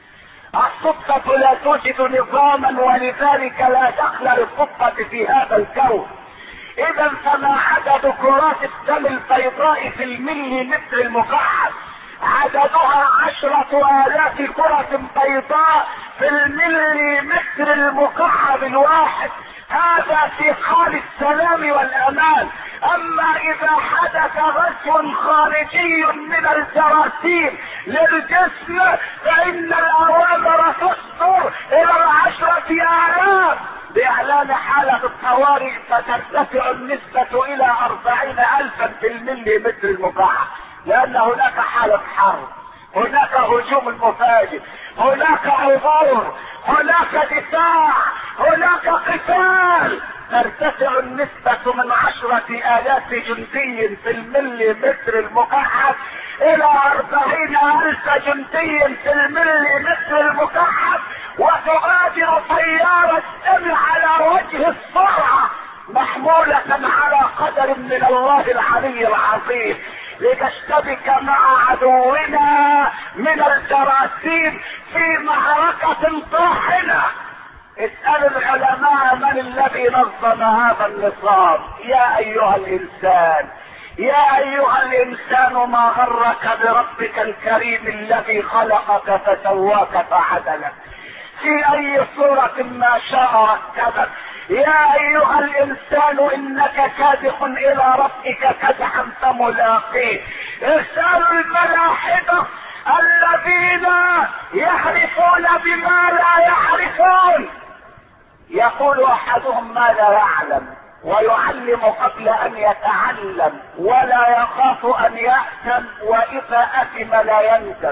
الصدفة لا توجد نظاما، ولذلك لا دخل للصدفة في هذا الكون. اذا فما عدد كرات الدم البيضاء في الملي متر المكعب؟ عددها عشرة آلاف كرة بيضاء في الملي متر المكعب الواحد. هذا في حال السلام والأمان. أما إذا حدث غزو خارجي من الجراثيم للجسم فإن الأوامر تصدر إلى العشرة آلاف بإعلان حالة الطوارئ، فترتفع النسبة إلى أربعين ألفا في الملي متر المكعب، لأن هناك حالة حرب، هناك هجوم مفاجئ، هناك عبور، هناك دفاع، هناك قتال. ترتفع النسبة من عشرة آلاف جندي في الملي متر المكعب إلى أربعين ألف جندي في الملي متر المكعب، وتغادر طيارة الدم على وجه السرعة محمولة على قدر من الله العلي العظيم لتشتبك مع عدونا من الجراثيم في معركة طاحنة. اسأل العلماء من الذي نظم هذا النظام. يا ايها الانسان، يا ايها الانسان ما غرك بربك الكريم الذي خلقك فسواك فعدلك في اي صورة ما شاء ركبك. يا ايها الانسان انك كادح الى ربك كدحا فملاقيه. اسألوا الملاحدة الذين يحرفون بما لا يعرفون. يقول احدهم ما لا يعلم ويعلم قبل ان يتعلم ولا يخاف ان يأثم واذا اثم لا يندم.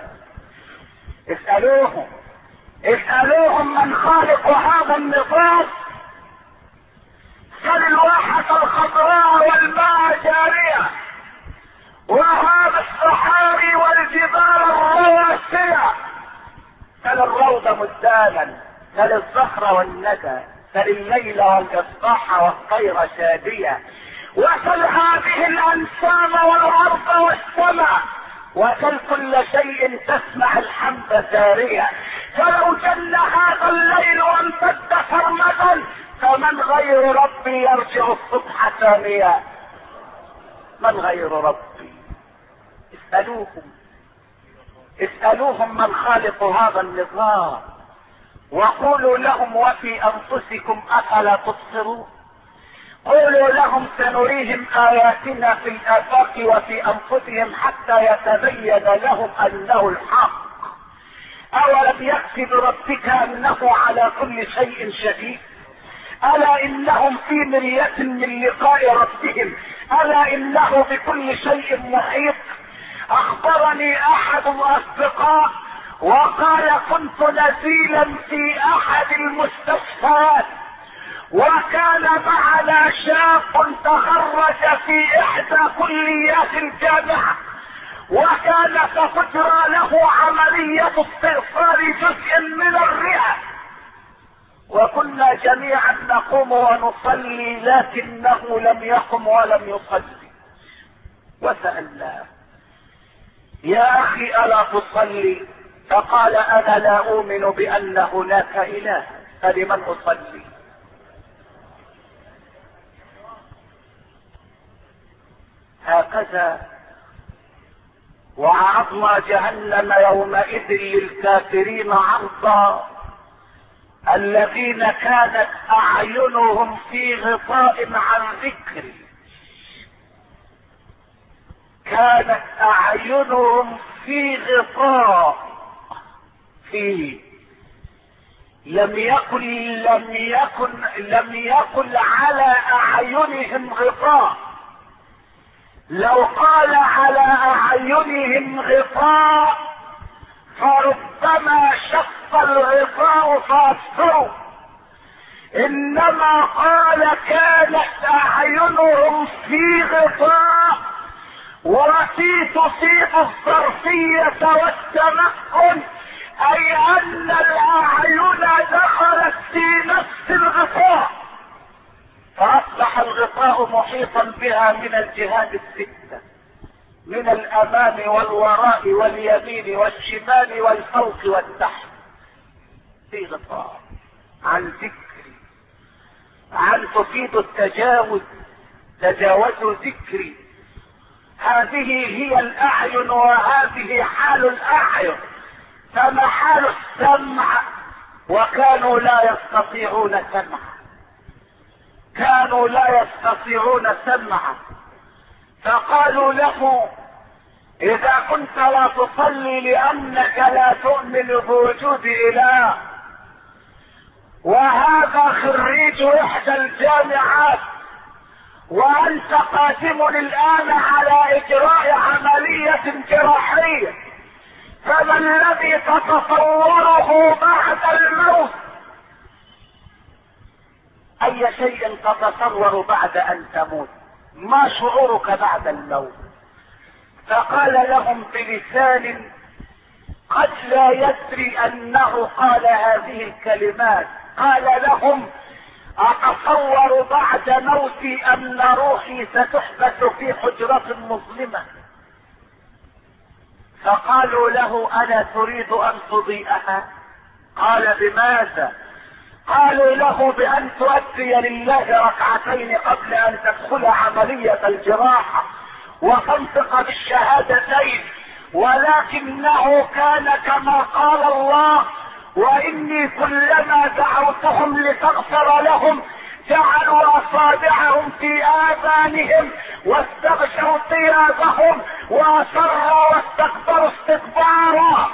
اسألوهم اسألوهم من خالق هذا النظام. سل الواحة الخضراء والماء جارية وهذا الصحاري والجبال الرواسية. سل الروض مزدانا، سل الزهر والندى، سل الليل والاصباح والطير شادية، وسل هذه الانسام والارض والسماء، وسل كل شيء تسمع الحمد سارية. فلو جل هذا الليل وامتد سرمدا فمن غير ربي يرجع الصبح ثانيا؟ من غير ربي؟ اسألوهم اسألوهم من خالق هذا النظام، وقولوا لهم وفي انفسكم افلا تبصرون. قولوا لهم سنريهم اياتنا في الافاق وفي انفسهم حتى يتبين لهم انه الحق. اولم يكفي بربك انه على كل شيء شديد؟ الا انهم في مرية من لقاء ربهم، الا انه بكل شيء محيط. اخبرني احد الاصدقاء وقال كنت نزيلا في احد المستشفيات، وكان معنا شاب تخرج في احدى كليات الجامعة، وكان ستجرى له عملية استئصال جزء من الرئة، وكنا جميعا نقوم ونصلي لكنه لم يقم ولم يصلي. وسألناه يا اخي الا تصلي؟ فقال انا لا اؤمن بان هناك اله فلمن اصلي؟ هكذا وعرضنا جهنم يومئذ للكافرين عرضا الذين كانت اعينهم في غطاء عن ذكري، كانت اعينهم في غطاء فيه لم يكن لم يكن لم يكن على اعينهم غطاء. لو قال على اعينهم غطاء فربما شق الغطاء فاصفروا، انما قال كانت اعينهم في غطاء، وفي تصيب الظرفية والتمكن، اي ان الاعين دخلت في نفس الغطاء. فاصبح الغطاء محيطا بها من الجهات الستة، من الامام والوراء واليمين والشمال والفوق والتحت، في غطاء عن ذكري، عن تفيد التجاوز، تجاوزوا ذكري. هذه هي الاعين وهذه حال الاعين. فما حال السمع؟ وكانوا لا يستطيعون سمعا، كانوا لا يستطيعون سمعا. فقالوا له اذا كنت لا تصلي لانك لا تؤمن بوجود اله، وهذا خريج احدى الجامعات، وانت قادم الان على اجراء عملية جراحية، فما الذي تتصوره بعد الموت؟ اي شيء تتصور بعد ان تموت؟ ما شعورك بعد الموت؟ فقال لهم بلسان قد لا يدري انه قال هذه الكلمات، قال لهم اتصور بعد موتي ان روحي ستحبس في حجرة مظلمة. فقالوا له الا تريد ان تضيئها؟ قال بماذا؟ قالوا له بان تؤدي لله ركعتين قبل ان تدخل عملية الجراحة وتنطق بالشهادتين. ولكنه كان كما قال الله واني كلما دعوتهم لتغفر لهم جعلوا اصابعهم في اذانهم واستغشوا ثيابهم واصروا واستكبروا استكبارا.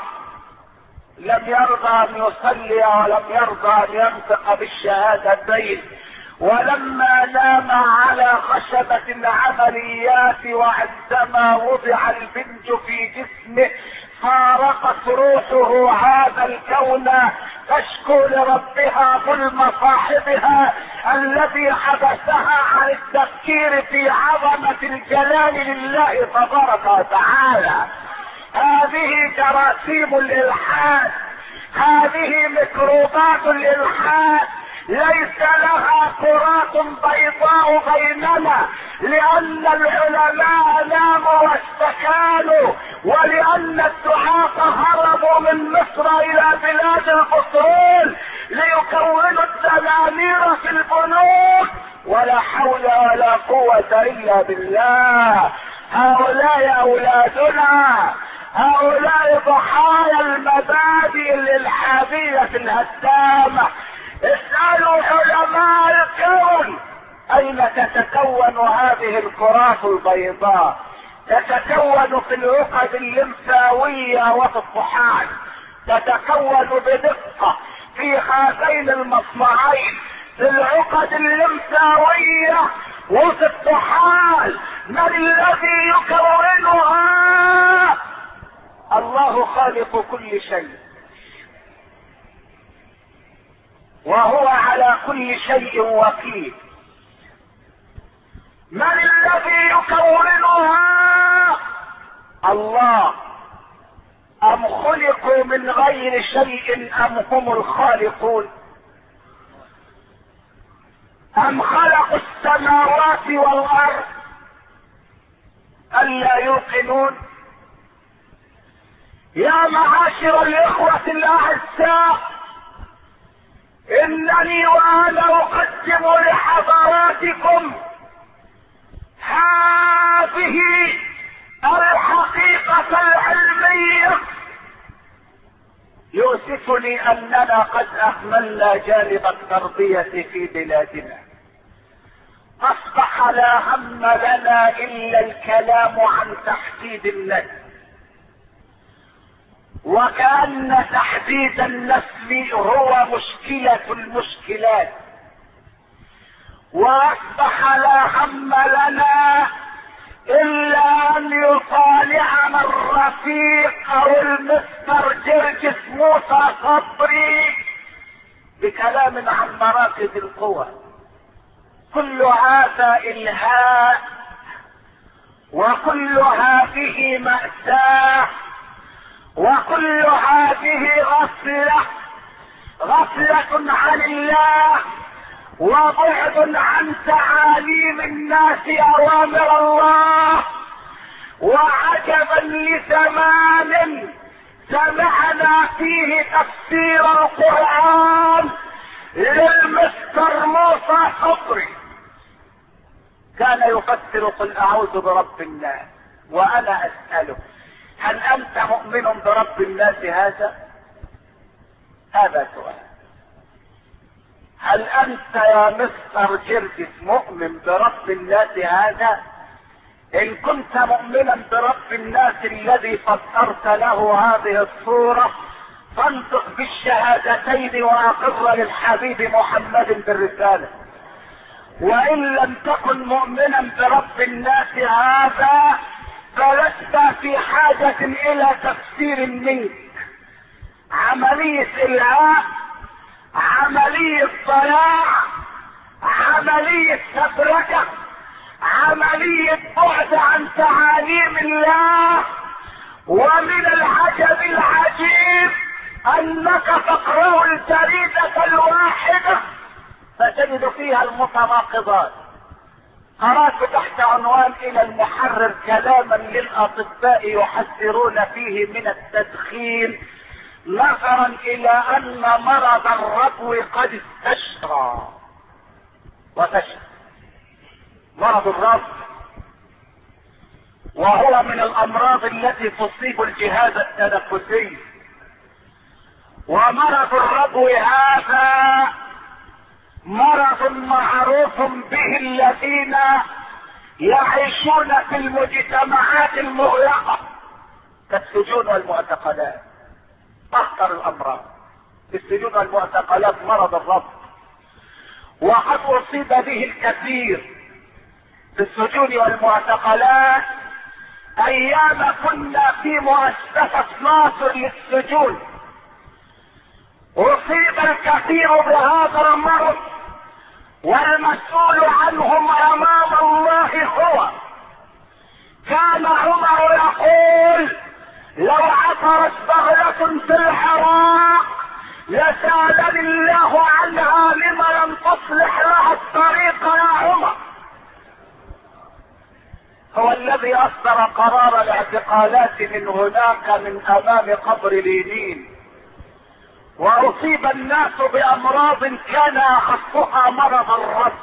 لم يرضى ان يصلي ولم يرضى ان ينطق بالشهادتين. ولما نام على خشبة العمليات وعندما وضع البنج في جسمه فارقت روحه هذا الكون تشكو لربها ظلم صاحبها الذي حبسها عن التفكير في عظمة الجلال لله تبارك وتعالى. هذه جراثيم الالحاد، هذه ميكروبات الالحاد، ليس لها كرات بيضاء بيننا، لان العلماء ناموا واستكانوا، ولان الدعاة هربوا من مصر الى بلاد البترول ليكونوا الدنانير في البنوك، ولا حول ولا قوة الا بالله. هؤلاء اولادنا، هؤلاء ضحايا المبادئ الالحادية الهدامة. اسألوا علماء الكون اين تتكون هذه الكرات البيضاء؟ تتكون في العقد اللمفاوية وفي الطحال، تتكون بدقة في هذين المصنعين، في العقد اللمفاوية وفي الطحال. من الذي يكونها؟ الله خالق كل شيء، وهو على كل شيء وكيل. من الذي يكونها؟ الله. ام خلقوا من غير شيء ام هم الخالقون؟ ام خلقوا السماوات والارض الا يوقنون؟ يا معاشر الاخوة الاعزاء، انني وانا اقدم لحضراتكم هذه الحقيقة العلمية. يؤسفني اننا قد اهملنا جانب التربية في بلادنا، اصبح لا هم لنا الا الكلام عن تحديد النسل، وكأن تحديد النسل هو مشكلة المشكلات. واصبح لا هم لنا الا ان يطالعنا الرفيق او المستر جرجس موسى صبري بكلام عن مراكز القوى. كل هذا الهاء، وكل هذه مأساة، وكل هذه غفلة، غفلة عن الله، وبعد عن تعاليم الناس اوامر الله. وعجبا لزمان سمعنا فيه تفسير القرآن للمستر موسى صبري، كان يفسر قل اعوذ برب الناس، وانا اسأله هل انت مؤمن برب الناس هذا؟ هذا سؤال. هل انت يا مستر جرجس مؤمن برب الناس هذا؟ ان كنت مؤمنا برب الناس الذي فسرت له هذه الصورة فانطق بالشهادتين واقر للحبيب محمد بالرسالة. وان لم تكن مؤمنا برب الناس هذا فلست في حاجة الى تفسير منك. عملية الهاء، عملية ضياع، عملية تفرقة، عملية بعد عن تعاليم الله. ومن العجب العجيب انك تقرأ الجريدة الواحدة فتجد فيها المتناقضات. قرأت تحت عنوان الى المحرر كلاما للاطباء يحذرون فيه من التدخين نظرا الى ان مرض الربو قد استشرى وفشل. مرض الربو وهو من الامراض التي تصيب الجهاز التنفسي، ومرض الربو هذا مرض معروف به الذين يعيشون في المجتمعات المغلقة كالسجون والمعتقلات. اخطر الامراض في السجون والمعتقلات مرض الربو، وقد اصيب به الكثير في السجون والمعتقلات. ايام كنا في مؤسسة ناصر للسجون اصيب الكثير بهذا المرض، والمسؤول عنهم امام الله هو. كان عمر يقول لو عثرت بغلة في العراق لسألني الله عنها لما لم تصلح لها الطريق يا عمر. هو الذي اصدر قرار الاعتقالات من هناك من امام قبر لينين، واصيب الناس بامراض كان اخفها مرض الرب،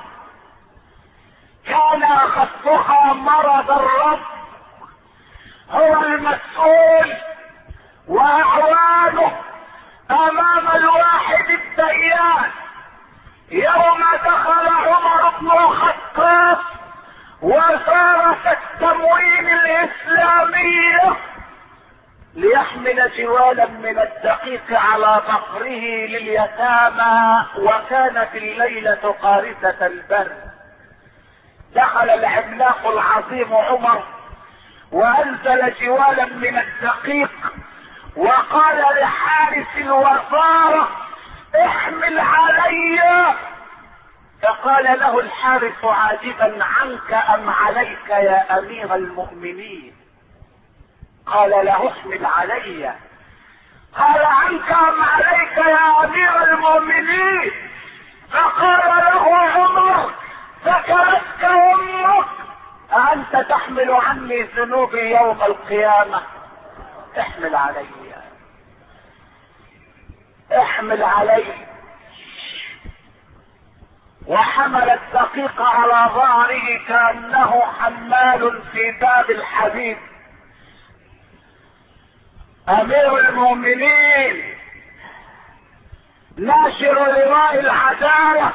كان اخفها مرض الرب. هو المسؤول واعوانه امام الواحد الديان. يوم دخل عمر بن الخطاب وزارة التموين الاسلامية ليحمل جوالا من الدقيق على ظهره لليتامى، وكانت الليلة قارسة البرد، دخل العملاق العظيم عمر وانزل جوالا من الدقيق وقال لحارس الوزارة احمل علي. فقال له الحارس عاجبا عنك ام عليك يا امير المؤمنين؟ قال له احمل علي. قال عنك ام عليك يا امير المؤمنين؟ فقال له عمر ذكرتك امك أأنت تحمل عني ذنوبي يوم القيامة؟ احمل علي، احمل علي. وحمل الدقيق على ظهره كأنه حمال في باب الحديد. امير المؤمنين ناشر لواء العدالة،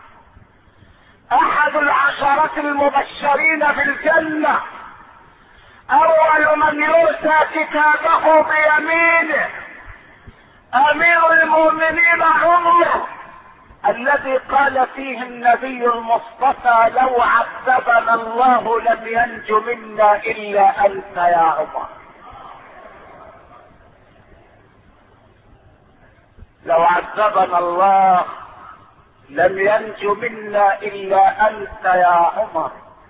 احد العشرة المبشرين بالجنة، اول من يؤتى كتابه بيمينه، امير المؤمنين عمر الذي قال فيه النبي المصطفى لو عذبنا الله لم ينج منا الا انت يا عمر. لو عذبنا الله لم ينج منا الا انت يا عمر.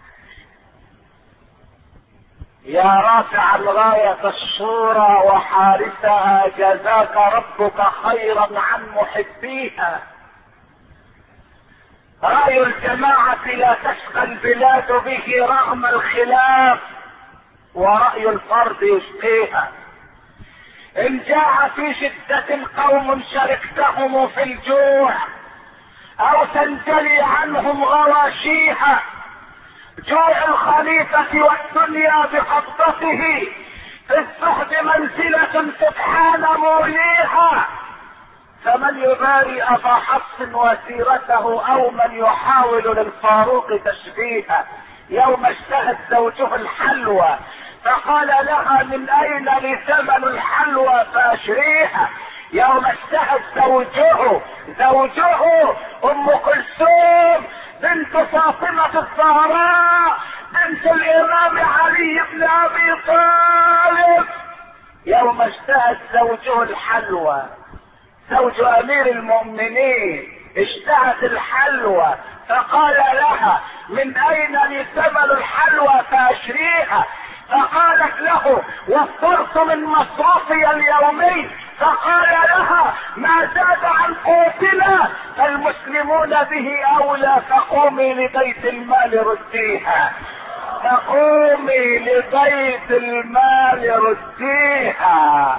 يا رافع الغاية الشورى وحارسها جزاك ربك خيرا عن محبيها. رأي الجماعة لا تشقى البلاد به رغم الخلاف، ورأي الفرد يشقيها. إن جاء في شدة قوم شركتهم في الجوع أو تنجلي عنهم غواشيها، جوع الخليفة والدنيا بقبضته، في الزهد منزلة سبحان موليها، فمن يباري أبا حفص وسيرته أو من يحاول للفاروق تشبيها. يوم اشتهت زوجه الحلوى فقال لها من أين لي ثمن الحلوى فأشريها. يوم اشتهت زوجه زوجه أم كلثوم بنت فاطمة الزهراء بنت الإمام علي بن أبي طالب، يوم اشتهت زوجه الحلوى زوج امير المؤمنين اشتهت الحلوى فقال لها من اين لي ثمن الحلوى فاشريها. فقالت له وفرت من مصروفي اليومي، فقال لها ما زاد عن قوتنا فالمسلمون به اولى، فقومي لبيت المال رديها، فقومي لبيت المال رديها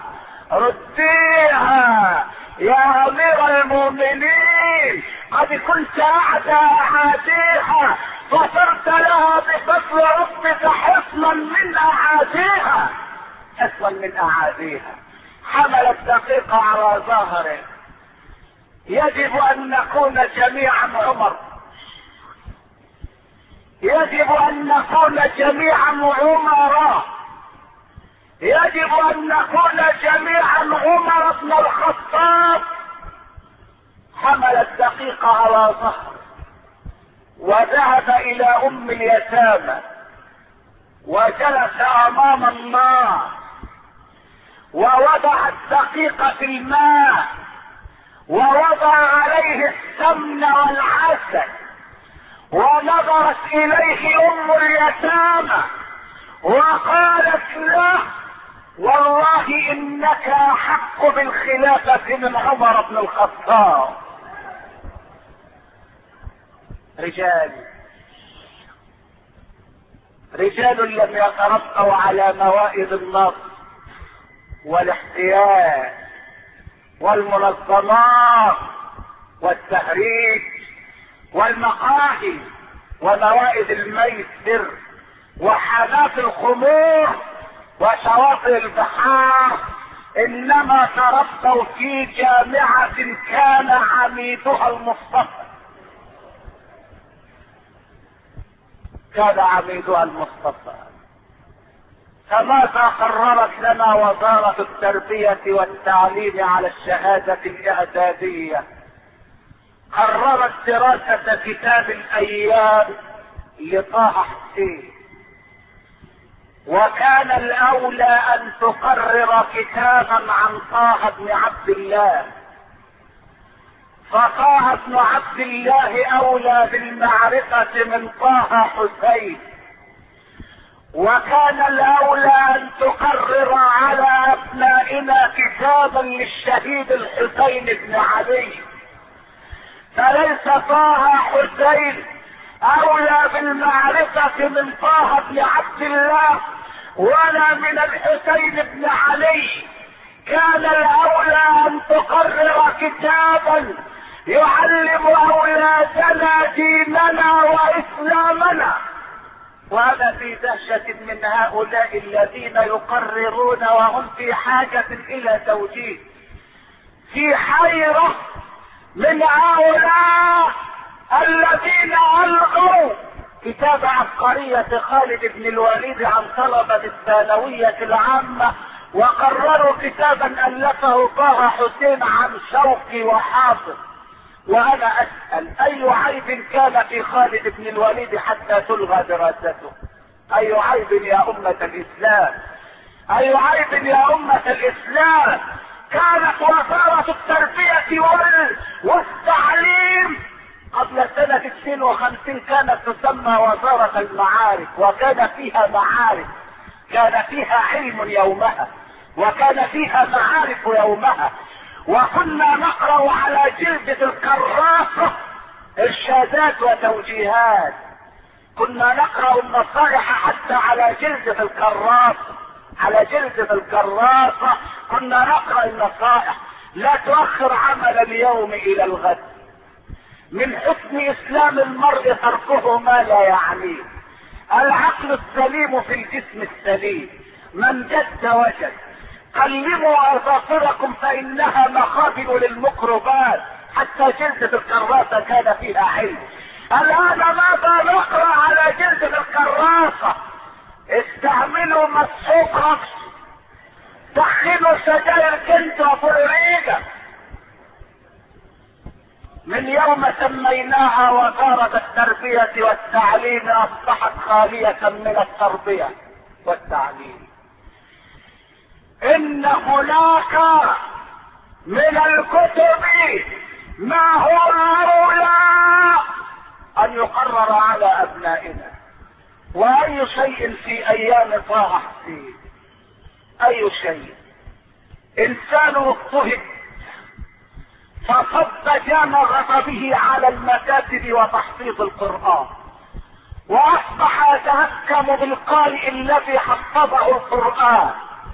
رديها يا امير المؤمنين. قد كنت اعدى اعاديها فصرت لها بفضل ربك حصنا من اعاديها حصنا من اعاديها. حملت دقيقة على ظهره. يجب ان نكون جميعا عمر، يجب ان نكون جميعا عمراء، يجب ان نكون جميعا عمر بن الخطاب. حمل الدقيقة على ظهره وذهب الى ام اليتامى وجلس امام النار ووضع الدقيقة في الماء ووضع عليه السمن والعسل، ونظرت اليه ام اليتامى وقالت له والله انك احق بالخلافة من عمر بن الخطاب. رجال رجال لم يتربوا على موائد النصر والاحتيال والمنظمات والتهريج والمقاهي وموائد الميسر وحانات الخمور وشواطئ البحار، انما تربوا في جامعة كان عميدها المصطفى كان عميدها المصطفى. فماذا قررت لنا وزارة التربية والتعليم على الشهادة الاعدادية؟ قررت دراسة كتاب الايام لطه حسين، وكان الاولى ان تقرر كتابا عن طه بن عبد الله، فطه بن عبد الله اولى بالمعرفة من طه حسين، وكان الاولى ان تقرر على ابنائنا كتابا للشهيد الحسين بن علي، فليس طه حسين اولى بالمعرفة من طه بن عبد الله ولا من الحسين بن علي. كان الاولى ان تقرر كتابا يعلم اولادنا ديننا واسلامنا. وهذا في دهشة من هؤلاء الذين يقررون وهم في حاجة الى توجيه، في حيرة من هؤلاء الذين الغوا كتاب عبقرية خالد بن الوليد عن طلبة الثانوية العامة، وقرروا كتابا الفه طه حسين عن شوقي وحافظ. وانا اسأل اي عيب كان في خالد بن الوليد حتى تلغى دراسته؟ اي عيب يا امة الاسلام؟ اي عيب يا امة الاسلام؟ كانت وزارة التربية والتعليم قبل سنة اثنين وخمسين كانت تسمى وزارة المعارف، وكان فيها معارف، كان فيها علم يومها، وكان فيها معارف يومها، وكنا نقرأ على جلدة الكراسة ارشادات وتوجيهات. كنا نقرأ النصائح حتى على جلدة الكراسة، على جلدة الكراسة كنا نقرأ النصائح. لا تؤخر عمل اليوم الى الغد. من حسن اسلام المرء تركه ما لا يعنيه. العقل السليم في الجسم السليم. من جد وجد. قلبوا اظافركم فانها مخابل للميكروبات. حتى جلدة الكراسة كان فيها علم. الان ماذا نقرأ على جلدة الكراسة؟ استعملوا مسحوق رقص، دخلوا سجاير كنت وفلوريدا. من يوم سميناها وزارة التربية والتعليم اصبحت خالية من التربية والتعليم. ان هناك من الكتب ما هو اولى ان يقرر على ابنائنا. واي شيء في ايام طه حسين، اي شيء. انسان اضطهد فصد جام غضبه على المكاتب وتحفيظ القرآن، واصبح يتهكم بالقارئ الذي حفظه القرآن،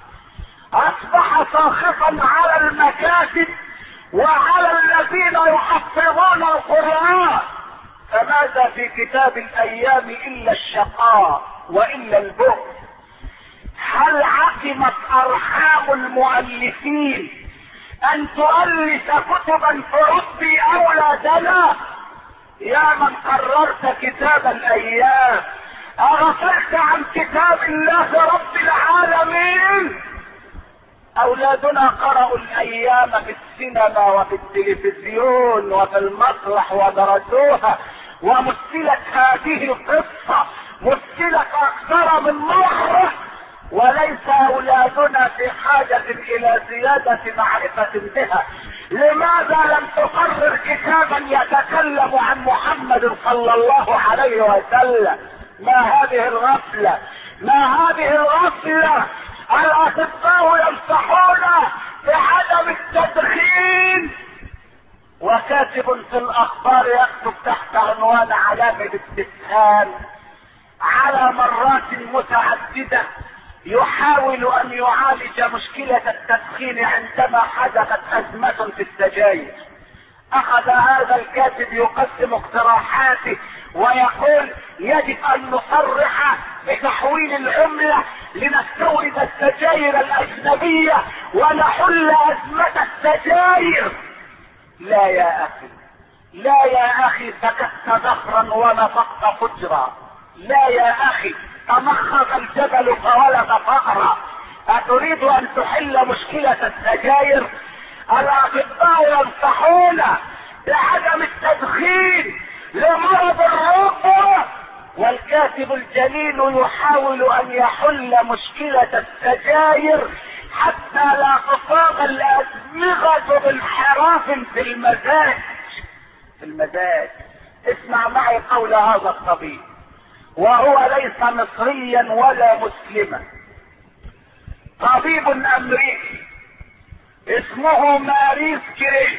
اصبح ساخطا على المكاتب وعلى الذين يحفظون القرآن. فماذا في كتاب الايام الا الشقاء والا البؤس؟ هل عقمت ارحام المؤلفين ان تؤلف كتبا تربي اولادنا؟ يا من قررت كتاب الايام، اغفلت عن كتاب الله رب العالمين؟ اولادنا قرأوا الايام في السينما وفي التلفزيون وفي المسرح ودرسوها، ومثلت هذه القصة مثلت اكثر من مرة، وليس اولادنا في حاجة الى زيادة معرفة بها. لماذا لم تقرر كتابا يتكلم عن محمد صلى الله عليه وسلم؟ ما هذه الغفلة؟ ما هذه الغفلة؟ الاطباء ينصحون بعدم التدخين، وكاتب في الاخبار يكتب تحت عنوان علامة استفهام على مرات متعددة يحاول ان يعالج مشكلة التدخين عندما حدثت ازمة في السجاير. اخذ هذا الكاتب يقدم اقتراحاته ويقول يجب ان نصرح بتحويل العملة لنستورد السجاير الاجنبية ونحل ازمة السجاير. لا يا اخي، لا يا اخي، سكت ظهرا ونطقت فجرا. لا يا اخي، تمخض الجبل فولد فأرى. اتريد ان تحل مشكلة السجاير؟ الاطباء ينصحون بعدم التدخين لمرض الربو، والكاتب الجليل يحاول ان يحل مشكلة السجاير حتى لا تصاب الادمغة بانحراف في المزاج. في المزاج. اسمع معي قول هذا الطبيب، وهو ليس مصريا ولا مسلما، طبيب امريكي اسمه ماريس كريس،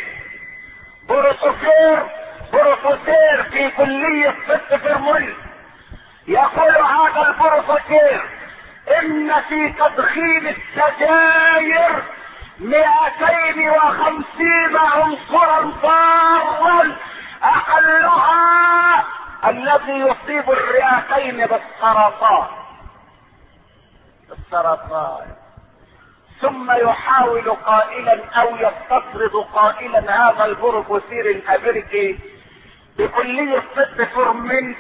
بروفيسور بروفيسور في كلية طب فيرمونت. يقول هذا البروفيسور ان في تدخين السجاير مئتين وخمسين عنصرا ضارا، اقلها الذي يصيب الرئتين بالسرطان. السرطان. ثم يحاول قائلا او يستطرد قائلا هذا البروفيسور الامريكي بكلية طب فيرمونت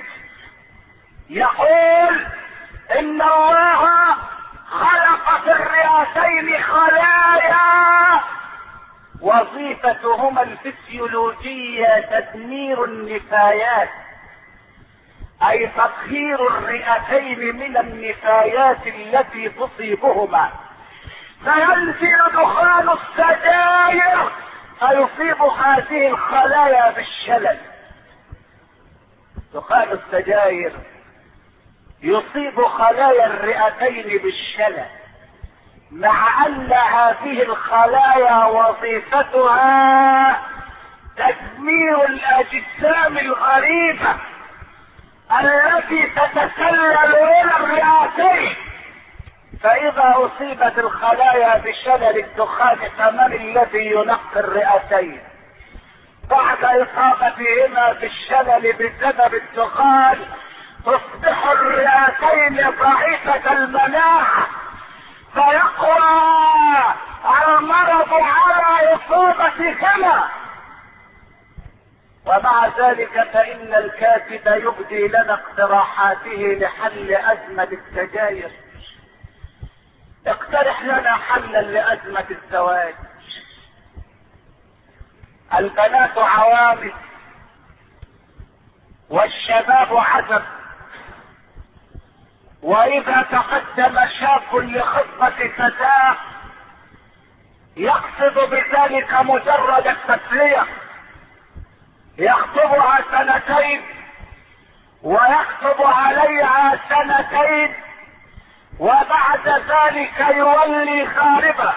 يقول ان الله خلق في الرئتين خلايا وظيفتهما الفسيولوجية تدمير النفايات، اي تطهير الرئتين من النفايات التي تصيبهما، فينزل دخان السجاير فيصيب هذه الخلايا بالشلل. دخان السجاير يصيب خلايا الرئتين بالشلل، مع ان هذه الخلايا وظيفتها تدمير الاجسام الغريبة التي تتسلل الى الرئتين. فاذا اصيبت الخلايا بشلل الدخان فمن الذي ينقي الرئتين بعد اصابتهما بالشلل بسبب الدخان؟ تصبح الرئتين ضعيفة المناعة، فيقوى المرض على اصابتهما. ومع ذلك فإن الكاتب يبدي لنا اقتراحاته لحل أزمة السجاير. اقترح لنا حلا لأزمة الزواج. البنات عوامل والشباب عزب، وإذا تقدم شاب لخطبة فتاة يقصد بذلك مجرد التسلية، يخطبها سنتين ويخطب عليها سنتين وبعد ذلك يولي خاربة.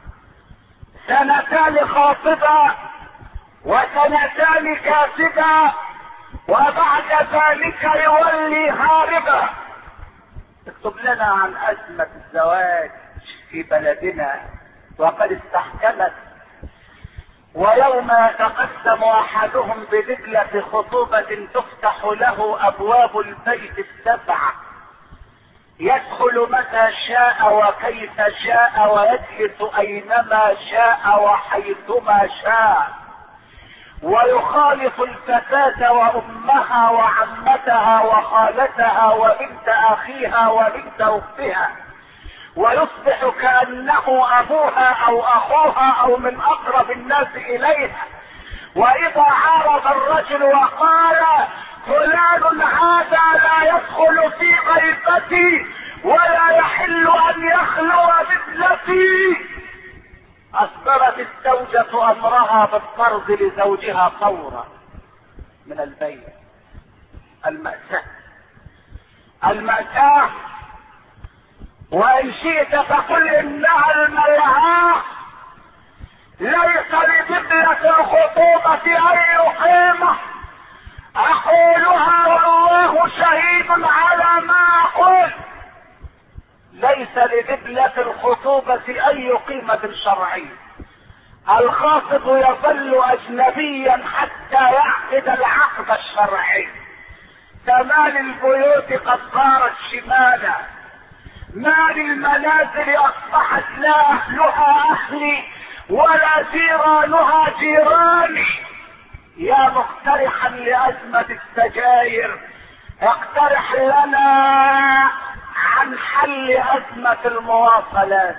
سنتان خاطبة وسنتان كاتبة وبعد ذلك يولي هاربة. اكتب لنا عن أزمة الزواج في بلدنا وقد استحكمت، ويوم يتقدم احدهم بدجلة خطوبة تفتح له ابواب البيت السبعة، يدخل متى شاء وكيف شاء ويجلس اينما شاء وحيثما شاء، ويخالف الفتاة وامها وعمتها وخالتها وبنت اخيها وبنت اختها، ويصبح كأنه ابوها او اخوها او من اقرب الناس اليها. واذا عارض الرجل وقال فلان هذا لا يدخل في غيبتي ولا يحل ان يخلو بابنتي، اصدرت الزوجة امرها بالطرد لزوجها فورا من البيت. المأساة المأساة. وان شئت فقل انها الملعاة ليس لدبلة الخطوبة اي قيمة، اقولها والله شهيد على ما اقول. ليس لدبلة الخطوبة اي قيمة شرعية. الخاطب يظل اجنبيا حتى يعقد العقد الشرعي. كمال البيوت قد صارت شمالا، مال المنازل اصبحت لا اهلها اهلي ولا جيرانها جيراني. يا مقترحا لازمة السجاير اقترح لنا عن حل ازمة المواصلات،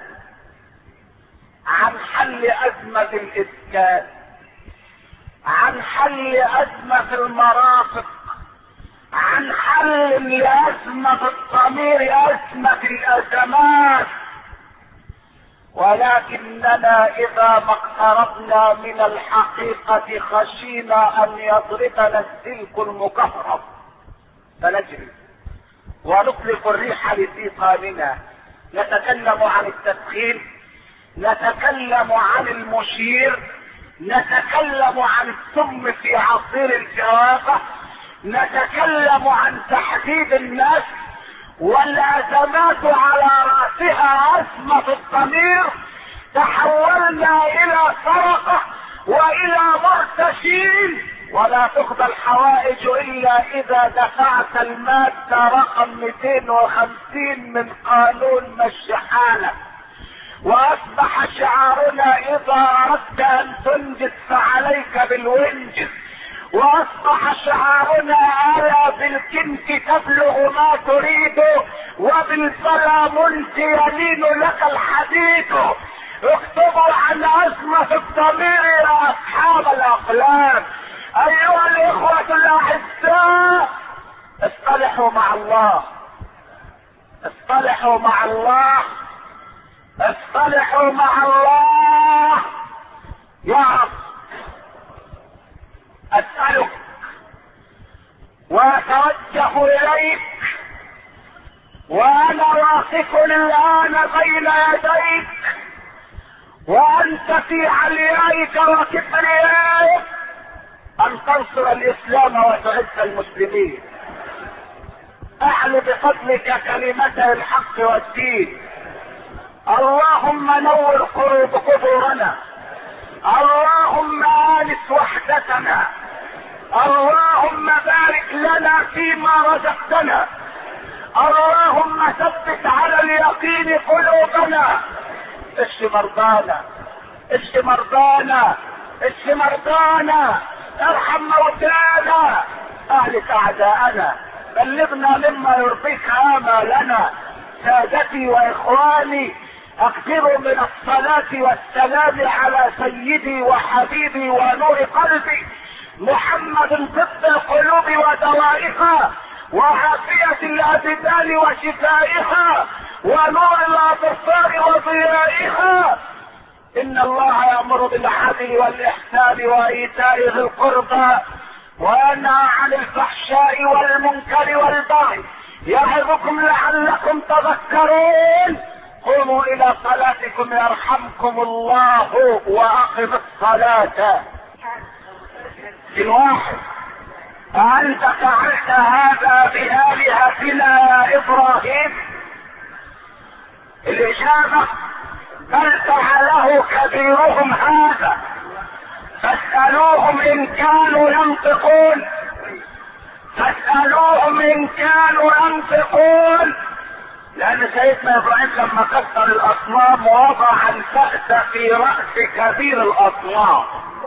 عن حل ازمة الاسكان، عن حل ازمة المرافق، عن حل لأزمة الضمير، أزمة الأزمات. ولكننا إذا ما اقتربنا من الحقيقة خشينا أن يضربنا السلك المكهرب فنجري ونطلق الريح لسيقاننا. نتكلم عن التدخين، نتكلم عن المشير، نتكلم عن السم في عصير الجوافة، نتكلم عن تحديد الناس، والازمات على راسها ازمة الضمير. تحولنا الى سرقة والى مرتشين، ولا تقضى الحوائج الا اذا دفعت المادة رقم مئتين وخمسين من قانون مشي حالك. واصبح شعارنا اذا اردت ان تنجز فعليك بالونجز، واصبح شعارنا الا بالكنك تبلغ ما تريد وبالفلا منت يلين لك الحديد. اكتبوا عن ازمة الضمير يا اصحاب الاقلام. ايها الاخوة الاعزاء، اصطلحوا مع الله، اصطلحوا مع الله، اصطلحوا مع الله. يا رب اسألك واتوجه اليك وانا واقف الان بين يديك وانت في عليائك وكبريائك، تنصر الاسلام وتعز المسلمين. اعل بفضلك كلمة الحق والدين. اللهم نور قلوب قبورنا، اللهم آنس وحدتنا، اللهم بارك لنا فيما رزقتنا، اللهم ثبت على اليقين قلوبنا. اشف مرضانا، اشف مرضانا، اشف مرضانا، ارحم موتانا، اهلك اعداءنا، بلغنا مما يرضيك آمالنا. سادتي واخواني، اكثروا من الصلاة والسلام على سيدي وحبيبي ونور قلبي محمد، طب القلوب ودوائها وعافية الابدان وشفائها ونور الابصار وضيائها. ان الله يأمر بالعدل والاحسان وايتاء ذي القربى وينهى عن الفحشاء والمنكر والبغي يعظكم لعلكم تذكرون. قوموا الى صلاتكم يرحمكم الله واقم الصلاة. الواحد، أأنت فعلت هذا بآلهتنا يا إبراهيم؟ الإجابة: بل فعله كبيرهم هذا فاسألوهم إن كانوا ينطقون، فاسألوهم إن كانوا ينطقون. لأن سيدنا إبراهيم لما كسر الأصنام وضع الفأس في رأس كبير الأصنام،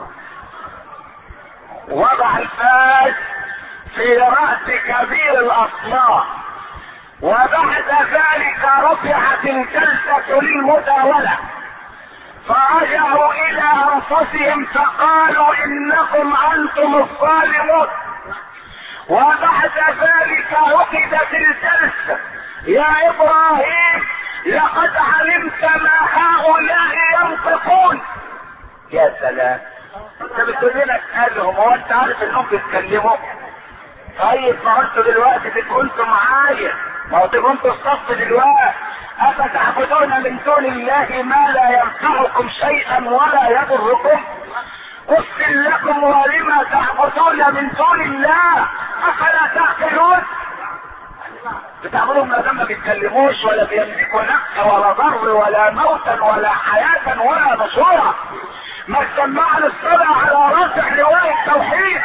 وضع الفاس في رأس كبير الأصنام، وبعد ذلك رفعت الجلسة للمداولة، فرجعوا إلى أنفسهم فقالوا إنكم أنتم الظالمون. وبعد ذلك عقدت الجلسة: يا إبراهيم لقد علمت ما هؤلاء ينطقون. يا سلام، انت بتقول لنا اسألهم، هو انت عارف انهم بيتكلموا؟ طيب ما انتوا دلوقتي تبقوا انتوا معايا، ما هو تبقوا انتوا الصف دلوقتي. افتعبدون من دون الله ما لا ينفعكم شيئا ولا يضركم؟ اف لكم ولما تعبدون من دون الله افلا تعقلون؟ بتعملوا ما دام ما بيتكلموش ولا بيملكوا نفس ولا ضر ولا موتا ولا حياة ولا نشورا. ما سمعنا الصلاة على رافع لواء التوحيد.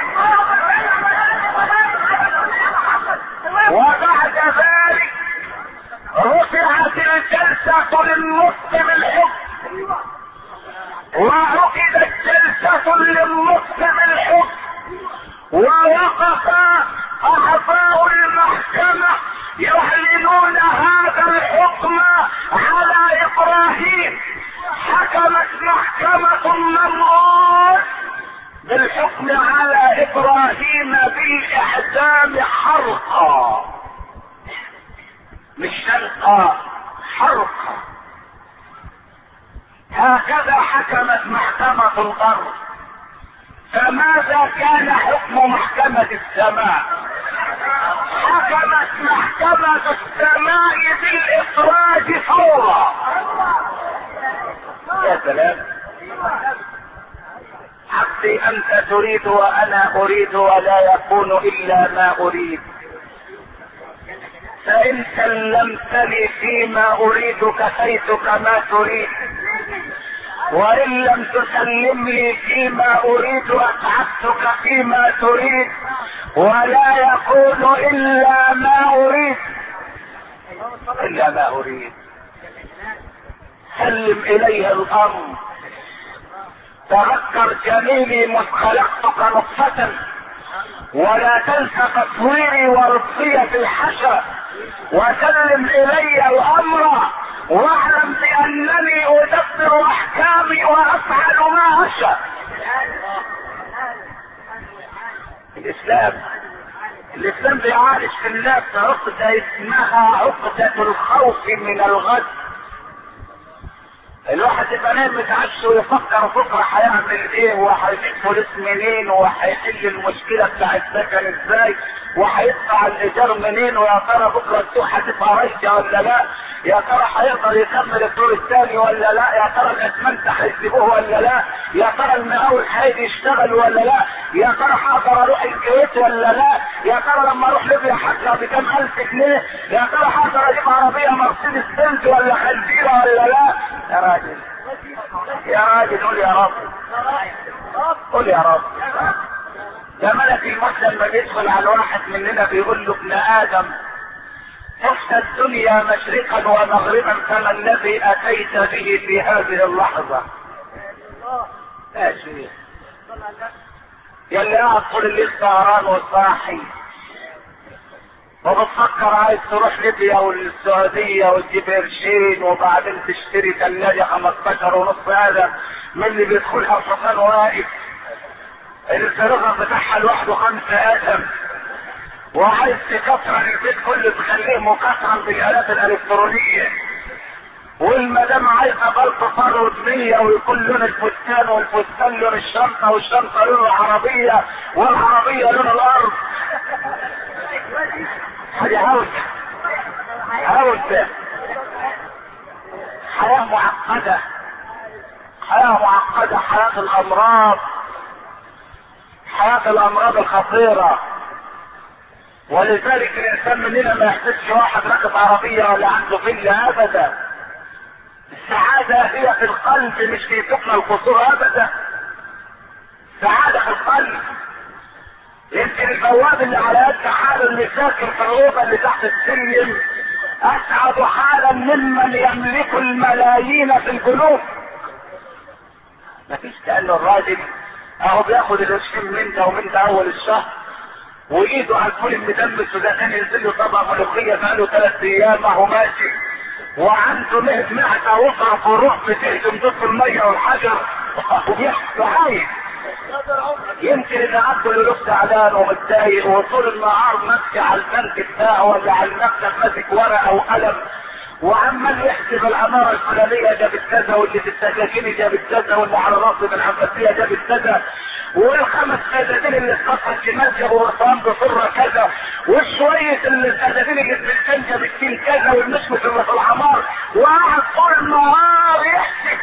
وبعد ذلك رفعت الجلسة للمسلم الحكم، وعقدت جلسة للمسلم الحكم، ووقف أعضاء المحكمة يعلنون هذا الحكم على إبراهيم. حكمت محكمة النمرود بالحكم على إبراهيم بالإعدام حرقا، مش شنقا، حرقا. هكذا حكمت محكمة الأرض. فماذا كان حكم محكمة السماء؟ حكمت محكمة السماء بالإخراج فورا. يا سلام، عبدي أنت تريد وأنا أريد ولا يكون إلا ما أريد، فإن سلمتني فيما أريد كفيتك ما تريد، وإن لم تسلم لي فيما أريد أتعبتك فيما تريد، ولا يكون إلا ما أريد، إلا ما أريد. سلم إليه الأمر. تذكر جميلي مذ خلقتك نطفة، ولا تنس تصويري وربطي في الحشر، وسلم إلي الأمر واعلم بأنني أدبر أحكامي وأفعل ما أشاء. الإسلام الإسلام بيعالج في الناس عقدة اسمها عقدة الخوف من الغد. الواحد يبقى نايم متعبش ويفكر بكره هيعمل ايه وهيجيب فلوس منين وهيحل المشكله بتاع السكن ازاي وهيدفع الايجار منين ويا ترى بكره السوق هتبقى رايقه ولا لا، يا ترى هيقدر يكمل الدور الثاني ولا لا، يا ترى الاسمنت هيسيبوه ولا لا، يا ترى المقاول هيجي يشتغل ولا لا، يا ترى هقدر اروح الكويت ولا لا، يا ترى لما اروح ليبيا هدفع بكام الف جنيه، يا ترى هقدر اجيب عربيه مرسيدس بنز ولا خنزيره ولا لا. يا راجل يا راجل قول يا رب، قول يا رب. ده ملك الموت لما بيدخل على الواحد مننا بيقول له ابن ادم اخشى الدنيا مشرقا ومغربا كما الذي اتيت به في هذه اللحظه. يا شيخ يا اللي قاعد طول الليل سهران وصاحي وبتفكر عايز تروح ليبيا والسعودية وتجيب قرشين وبعدين تشتري ثلاجة خمستاشر ونص هذا من اللي بيدخلها الحصان واقف الفرغة بتاعها لوحده خمسة ادم وعايز تكسر البيت كله تخليه مكسرا بالآلات الالكترونية والمدام عايزة بلطة فرد مية ويكون لون الفستان والفستان لون الشنطة والشنطة لون العربية والعربية لون الارض. هذه عودة عودة حياة معقدة، حياة معقدة، حياة الامراض، حياة الامراض الخطيرة. ولذلك الانسان مننا ما يحتاجش واحد راكب عربية ولا عنده فيلا ابدا. السعادة هي في القلب مش في سكن القصور ابدا. السعادة في القلب. يمكن البواب اللي على قد حاله اللي ساكن في الأوضة اللي تحت السلم أسعد حالا ممن يملك الملايين في القلوب. مفيش كأنه الراجل اهو بياخد القرشين من ده ومن ده أول الشهر وإيده على الفول المدمس وده كان ينزل له طبق ملوخية بقاله ثلاث أيام اهو ماشي وعنده مهد معدة وصر فروح بتهدم ضد المية والحجر وبيحكي عايز. يمكن اذا عنده له تعبان ومتضايق وطول النهار ماسك على البنك بتاعه ولا على المكتب ماسك ورقه وقلم وعمال يحسب العماره الفلانيه جابت كذا واللي في السكاكين جابت كذا واللي على راسه العباسيه جابت كذا والخمس فدادين اللي اتقطع الشمال جابوا رصان بصره كذا وشويه الفدادين اللي في الكن جابت كيل كذا والمشمس اللي في العمار وقعد طول النهار يحسب.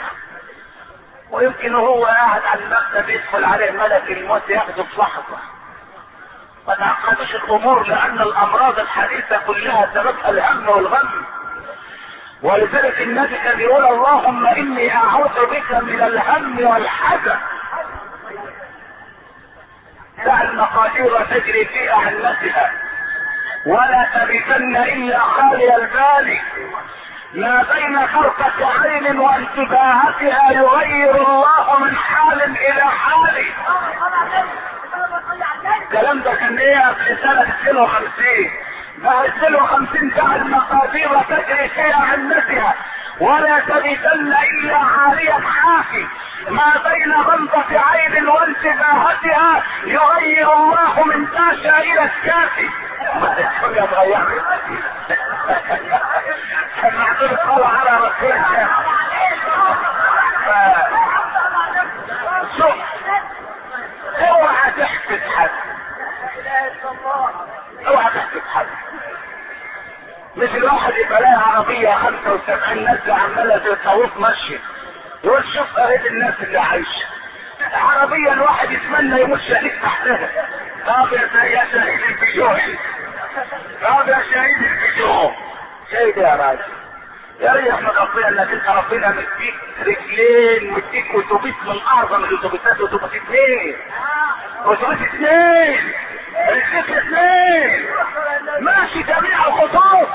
ويمكن هو قاعد على المكتب يدخل عليه ملك الموت ياخده في لحظه. ما تعقدش الامور لان الامراض الحديثه كلها سببها الهم والغم. ولذلك النبي كان يقول اللهم اني اعوذ بك من الهم والحزن. دع المقادير تجري في اعنتها ولا تبتن الا خالي البال. ما بين خرقة عين وانتباهتها يغير الله من حال الى حال. الكلام ده كان ايه في سنة اثنين وخمسين. بعد اثنين وخمسين دع المقادير تجري في عنتها ولا تبتن الا عارية حافي. ما بين غمضة عين وانتباهتها يغير الله من تاشا الى الكافي. الدنيا اتغيرت. المعذور قال على رسول الله. شوف اوعى تحسد حد، اوعى تحسد حد. مش الواحد يبقى لها عربية خمسة وسبعين ناس عمالة تطوف ماشية يقول شوف قريت الناس اللي عايشة. عربية الواحد يتمنى يموت شهيد تحتها. طب يا شهيد البيجوع، طب يا شهيد البيجوع. شهيد يا راجل يا ريت احمد ربنا انك انت ربنا مديك رجلين مديك اتوبيس من اعظم الاتوبيسات اتوبيس اثنين اتوبيس اثنين رجليك اثنين ماشي جميع الخطوط.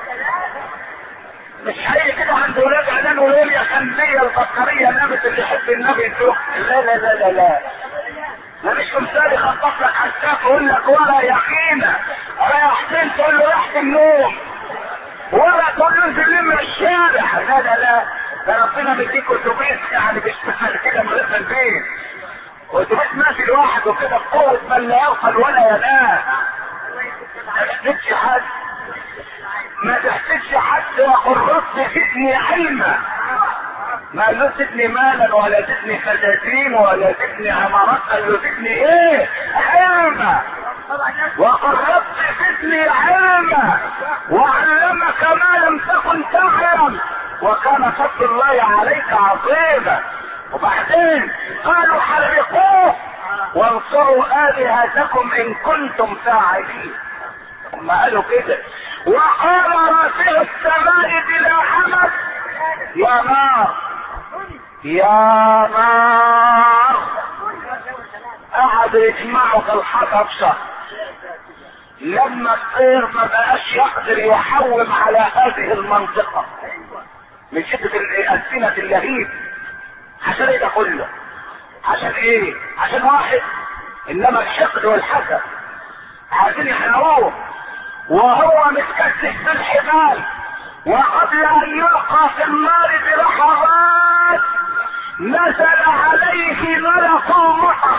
مش هي كده عند ولاد اعلان ولول يا خنزية البطارية نامت اللي يحب النبي تروح. لا لا لا لا لا ما مش مثال يخطف لك حساك ويقول لك ولا يقينة رايح فين تقول له ريحة النوم ولا تقول له انزل من الشارع. لا لا لا ده ربنا مديك اتوبيس يعني بيشتغل كده من غير البيت. اتوبيس ماشي لوحده كده بقوة من لا يغفل ولا ينام. ما تحتاجش حد ما تحتاجش حد وقل رب زدني علما. ما قال له زدني مالا ولا زدني فساتين ولا زدني عمارات، قال له زدني ايه؟ علما. وقربت زدني علما وعلمك ما لم تكن تعلم وكان فضل الله عليك عظيما. وبعدين قالوا حرقوه وانصروا آلهتكم ان كنتم فاعلين. هم قالوا كده. وقال رافع السماء بلا عمد يا نار يا نار. قعدوا يجمعوا في الحطب شهر لما الطير ما بقاش يقدر يحوم على هذه المنطقة من شدة الألسنة اللهيب. عشان ايه ده كله؟ عشان ايه؟ عشان واحد. انما الحقد والحسد عايزين يحرقوه وهو متكتف في الحبال، وقبل ان يلقى في النار بلحظات نزل عليه ملك المطر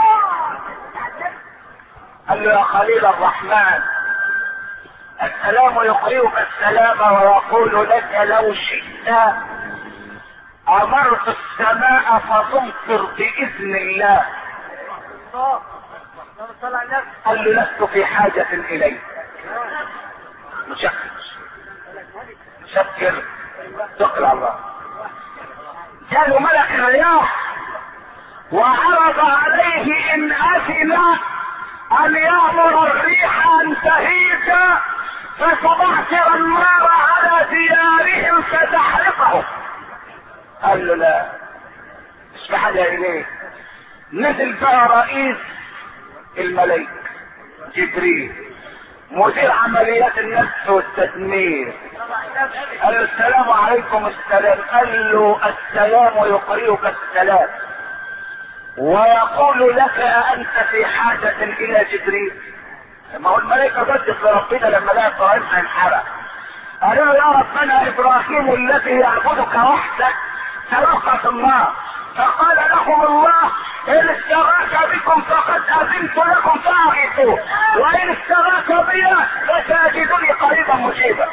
قال له يا خليل الرحمن السلام يقرئك السلام ويقول لك لو شئت امرت السماء فتمطر باذن الله. قال له لست في حاجة اليك. مشكر مشكر شكر الله. جاء ملك الرياح وعرض عليه ان اذن ان يامر الريح ان تهيج فتبعثر النار على ديارهم فتحرقهم. قال له لا مش بحاجة اليه. نزل بقى رئيس الملائكة جبريل مدير عمليات النفس والتدمير. قال له السلام عليكم. السلام. قال له السلام يقرئك السلام ويقول لك أأنت في حاجة إلى جبريل؟ ما هو الملائكة ضدت لربنا لما لقى إبراهيم هينحرق. قالوا له يا ربنا إبراهيم الذي يعبدك وحدك سيلقى في النار. فقال لهم الله ان استغاث بكم فقد اذنت لكم فاغيثوه وان استغاث بي فساجدوني قريبا مجيبا.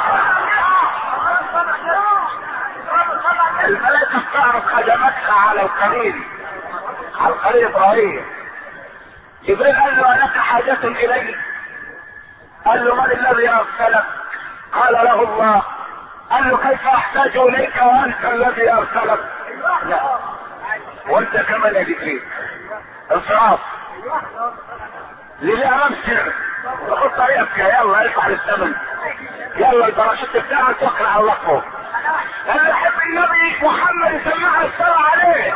الملائكة تعرض خدمتها على الخليل على الخليل ابراهيم. جبريل قال له الك حاجة الي؟ قال له من الذي ارسلك؟ قال له الله. قال له كيف احتاج اليك وانت الذي ارسلك؟ لا وانت كمان يا جبريل. انصراف للامام سر خد طريقك يلا ارفع للسمن يلا الباراشوت بتاعك توكل على الله فوق. انا بحب النبي محمد يسمعها الصلاة عليه.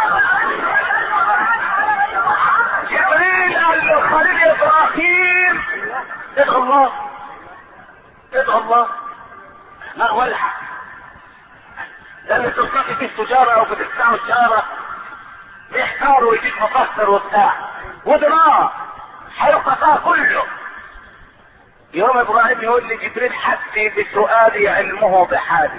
جبريل قال له خليل ابراهيم ادعو الله ادعو الله ما هو الحق. ده اللي تلتقي في التجارة او بتدفعوا التجارة بيحتاروا ويجيب مفسر وبتاع ودراء هيقطع كله. يوم ابراهيم يقول لي جبريل حتى بسؤالي علمه بحالي.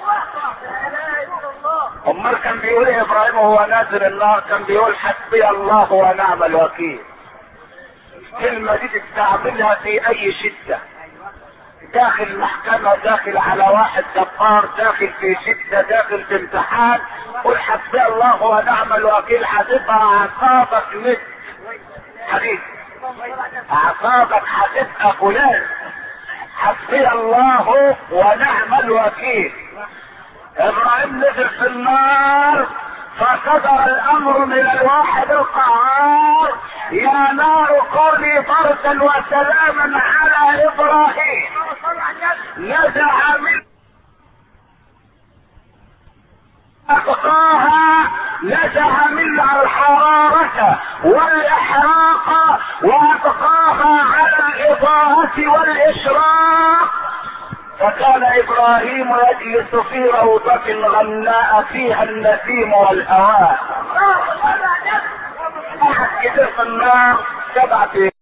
امال كان بيقول ايه ابراهيم وهو نازل النار؟ كان بيقول حسبي الله ونعم الوكيل. الكلمة دي تستعملها في اي شدة، داخل محكمة، داخل على واحد جبار، داخل في شدة، داخل في امتحان، قل حسبي الله ونعم الوكيل. هتبقى اعصابك مثل حديث اعصابك هتبقى فلان. حسبي الله ونعم الوكيل. ابراهيم نزل في النار فصدر الامر من الواحد القهار يا نار كوني بردا وسلاما على ابراهيم. نزع من أبقاها نزع منها الحرارة والإحراق وأبقاها على الإضاءة والإشراق. فكان إبراهيم يجلس في روضة غناء فيها النسيم والهواء. أحد كده في النار سبعة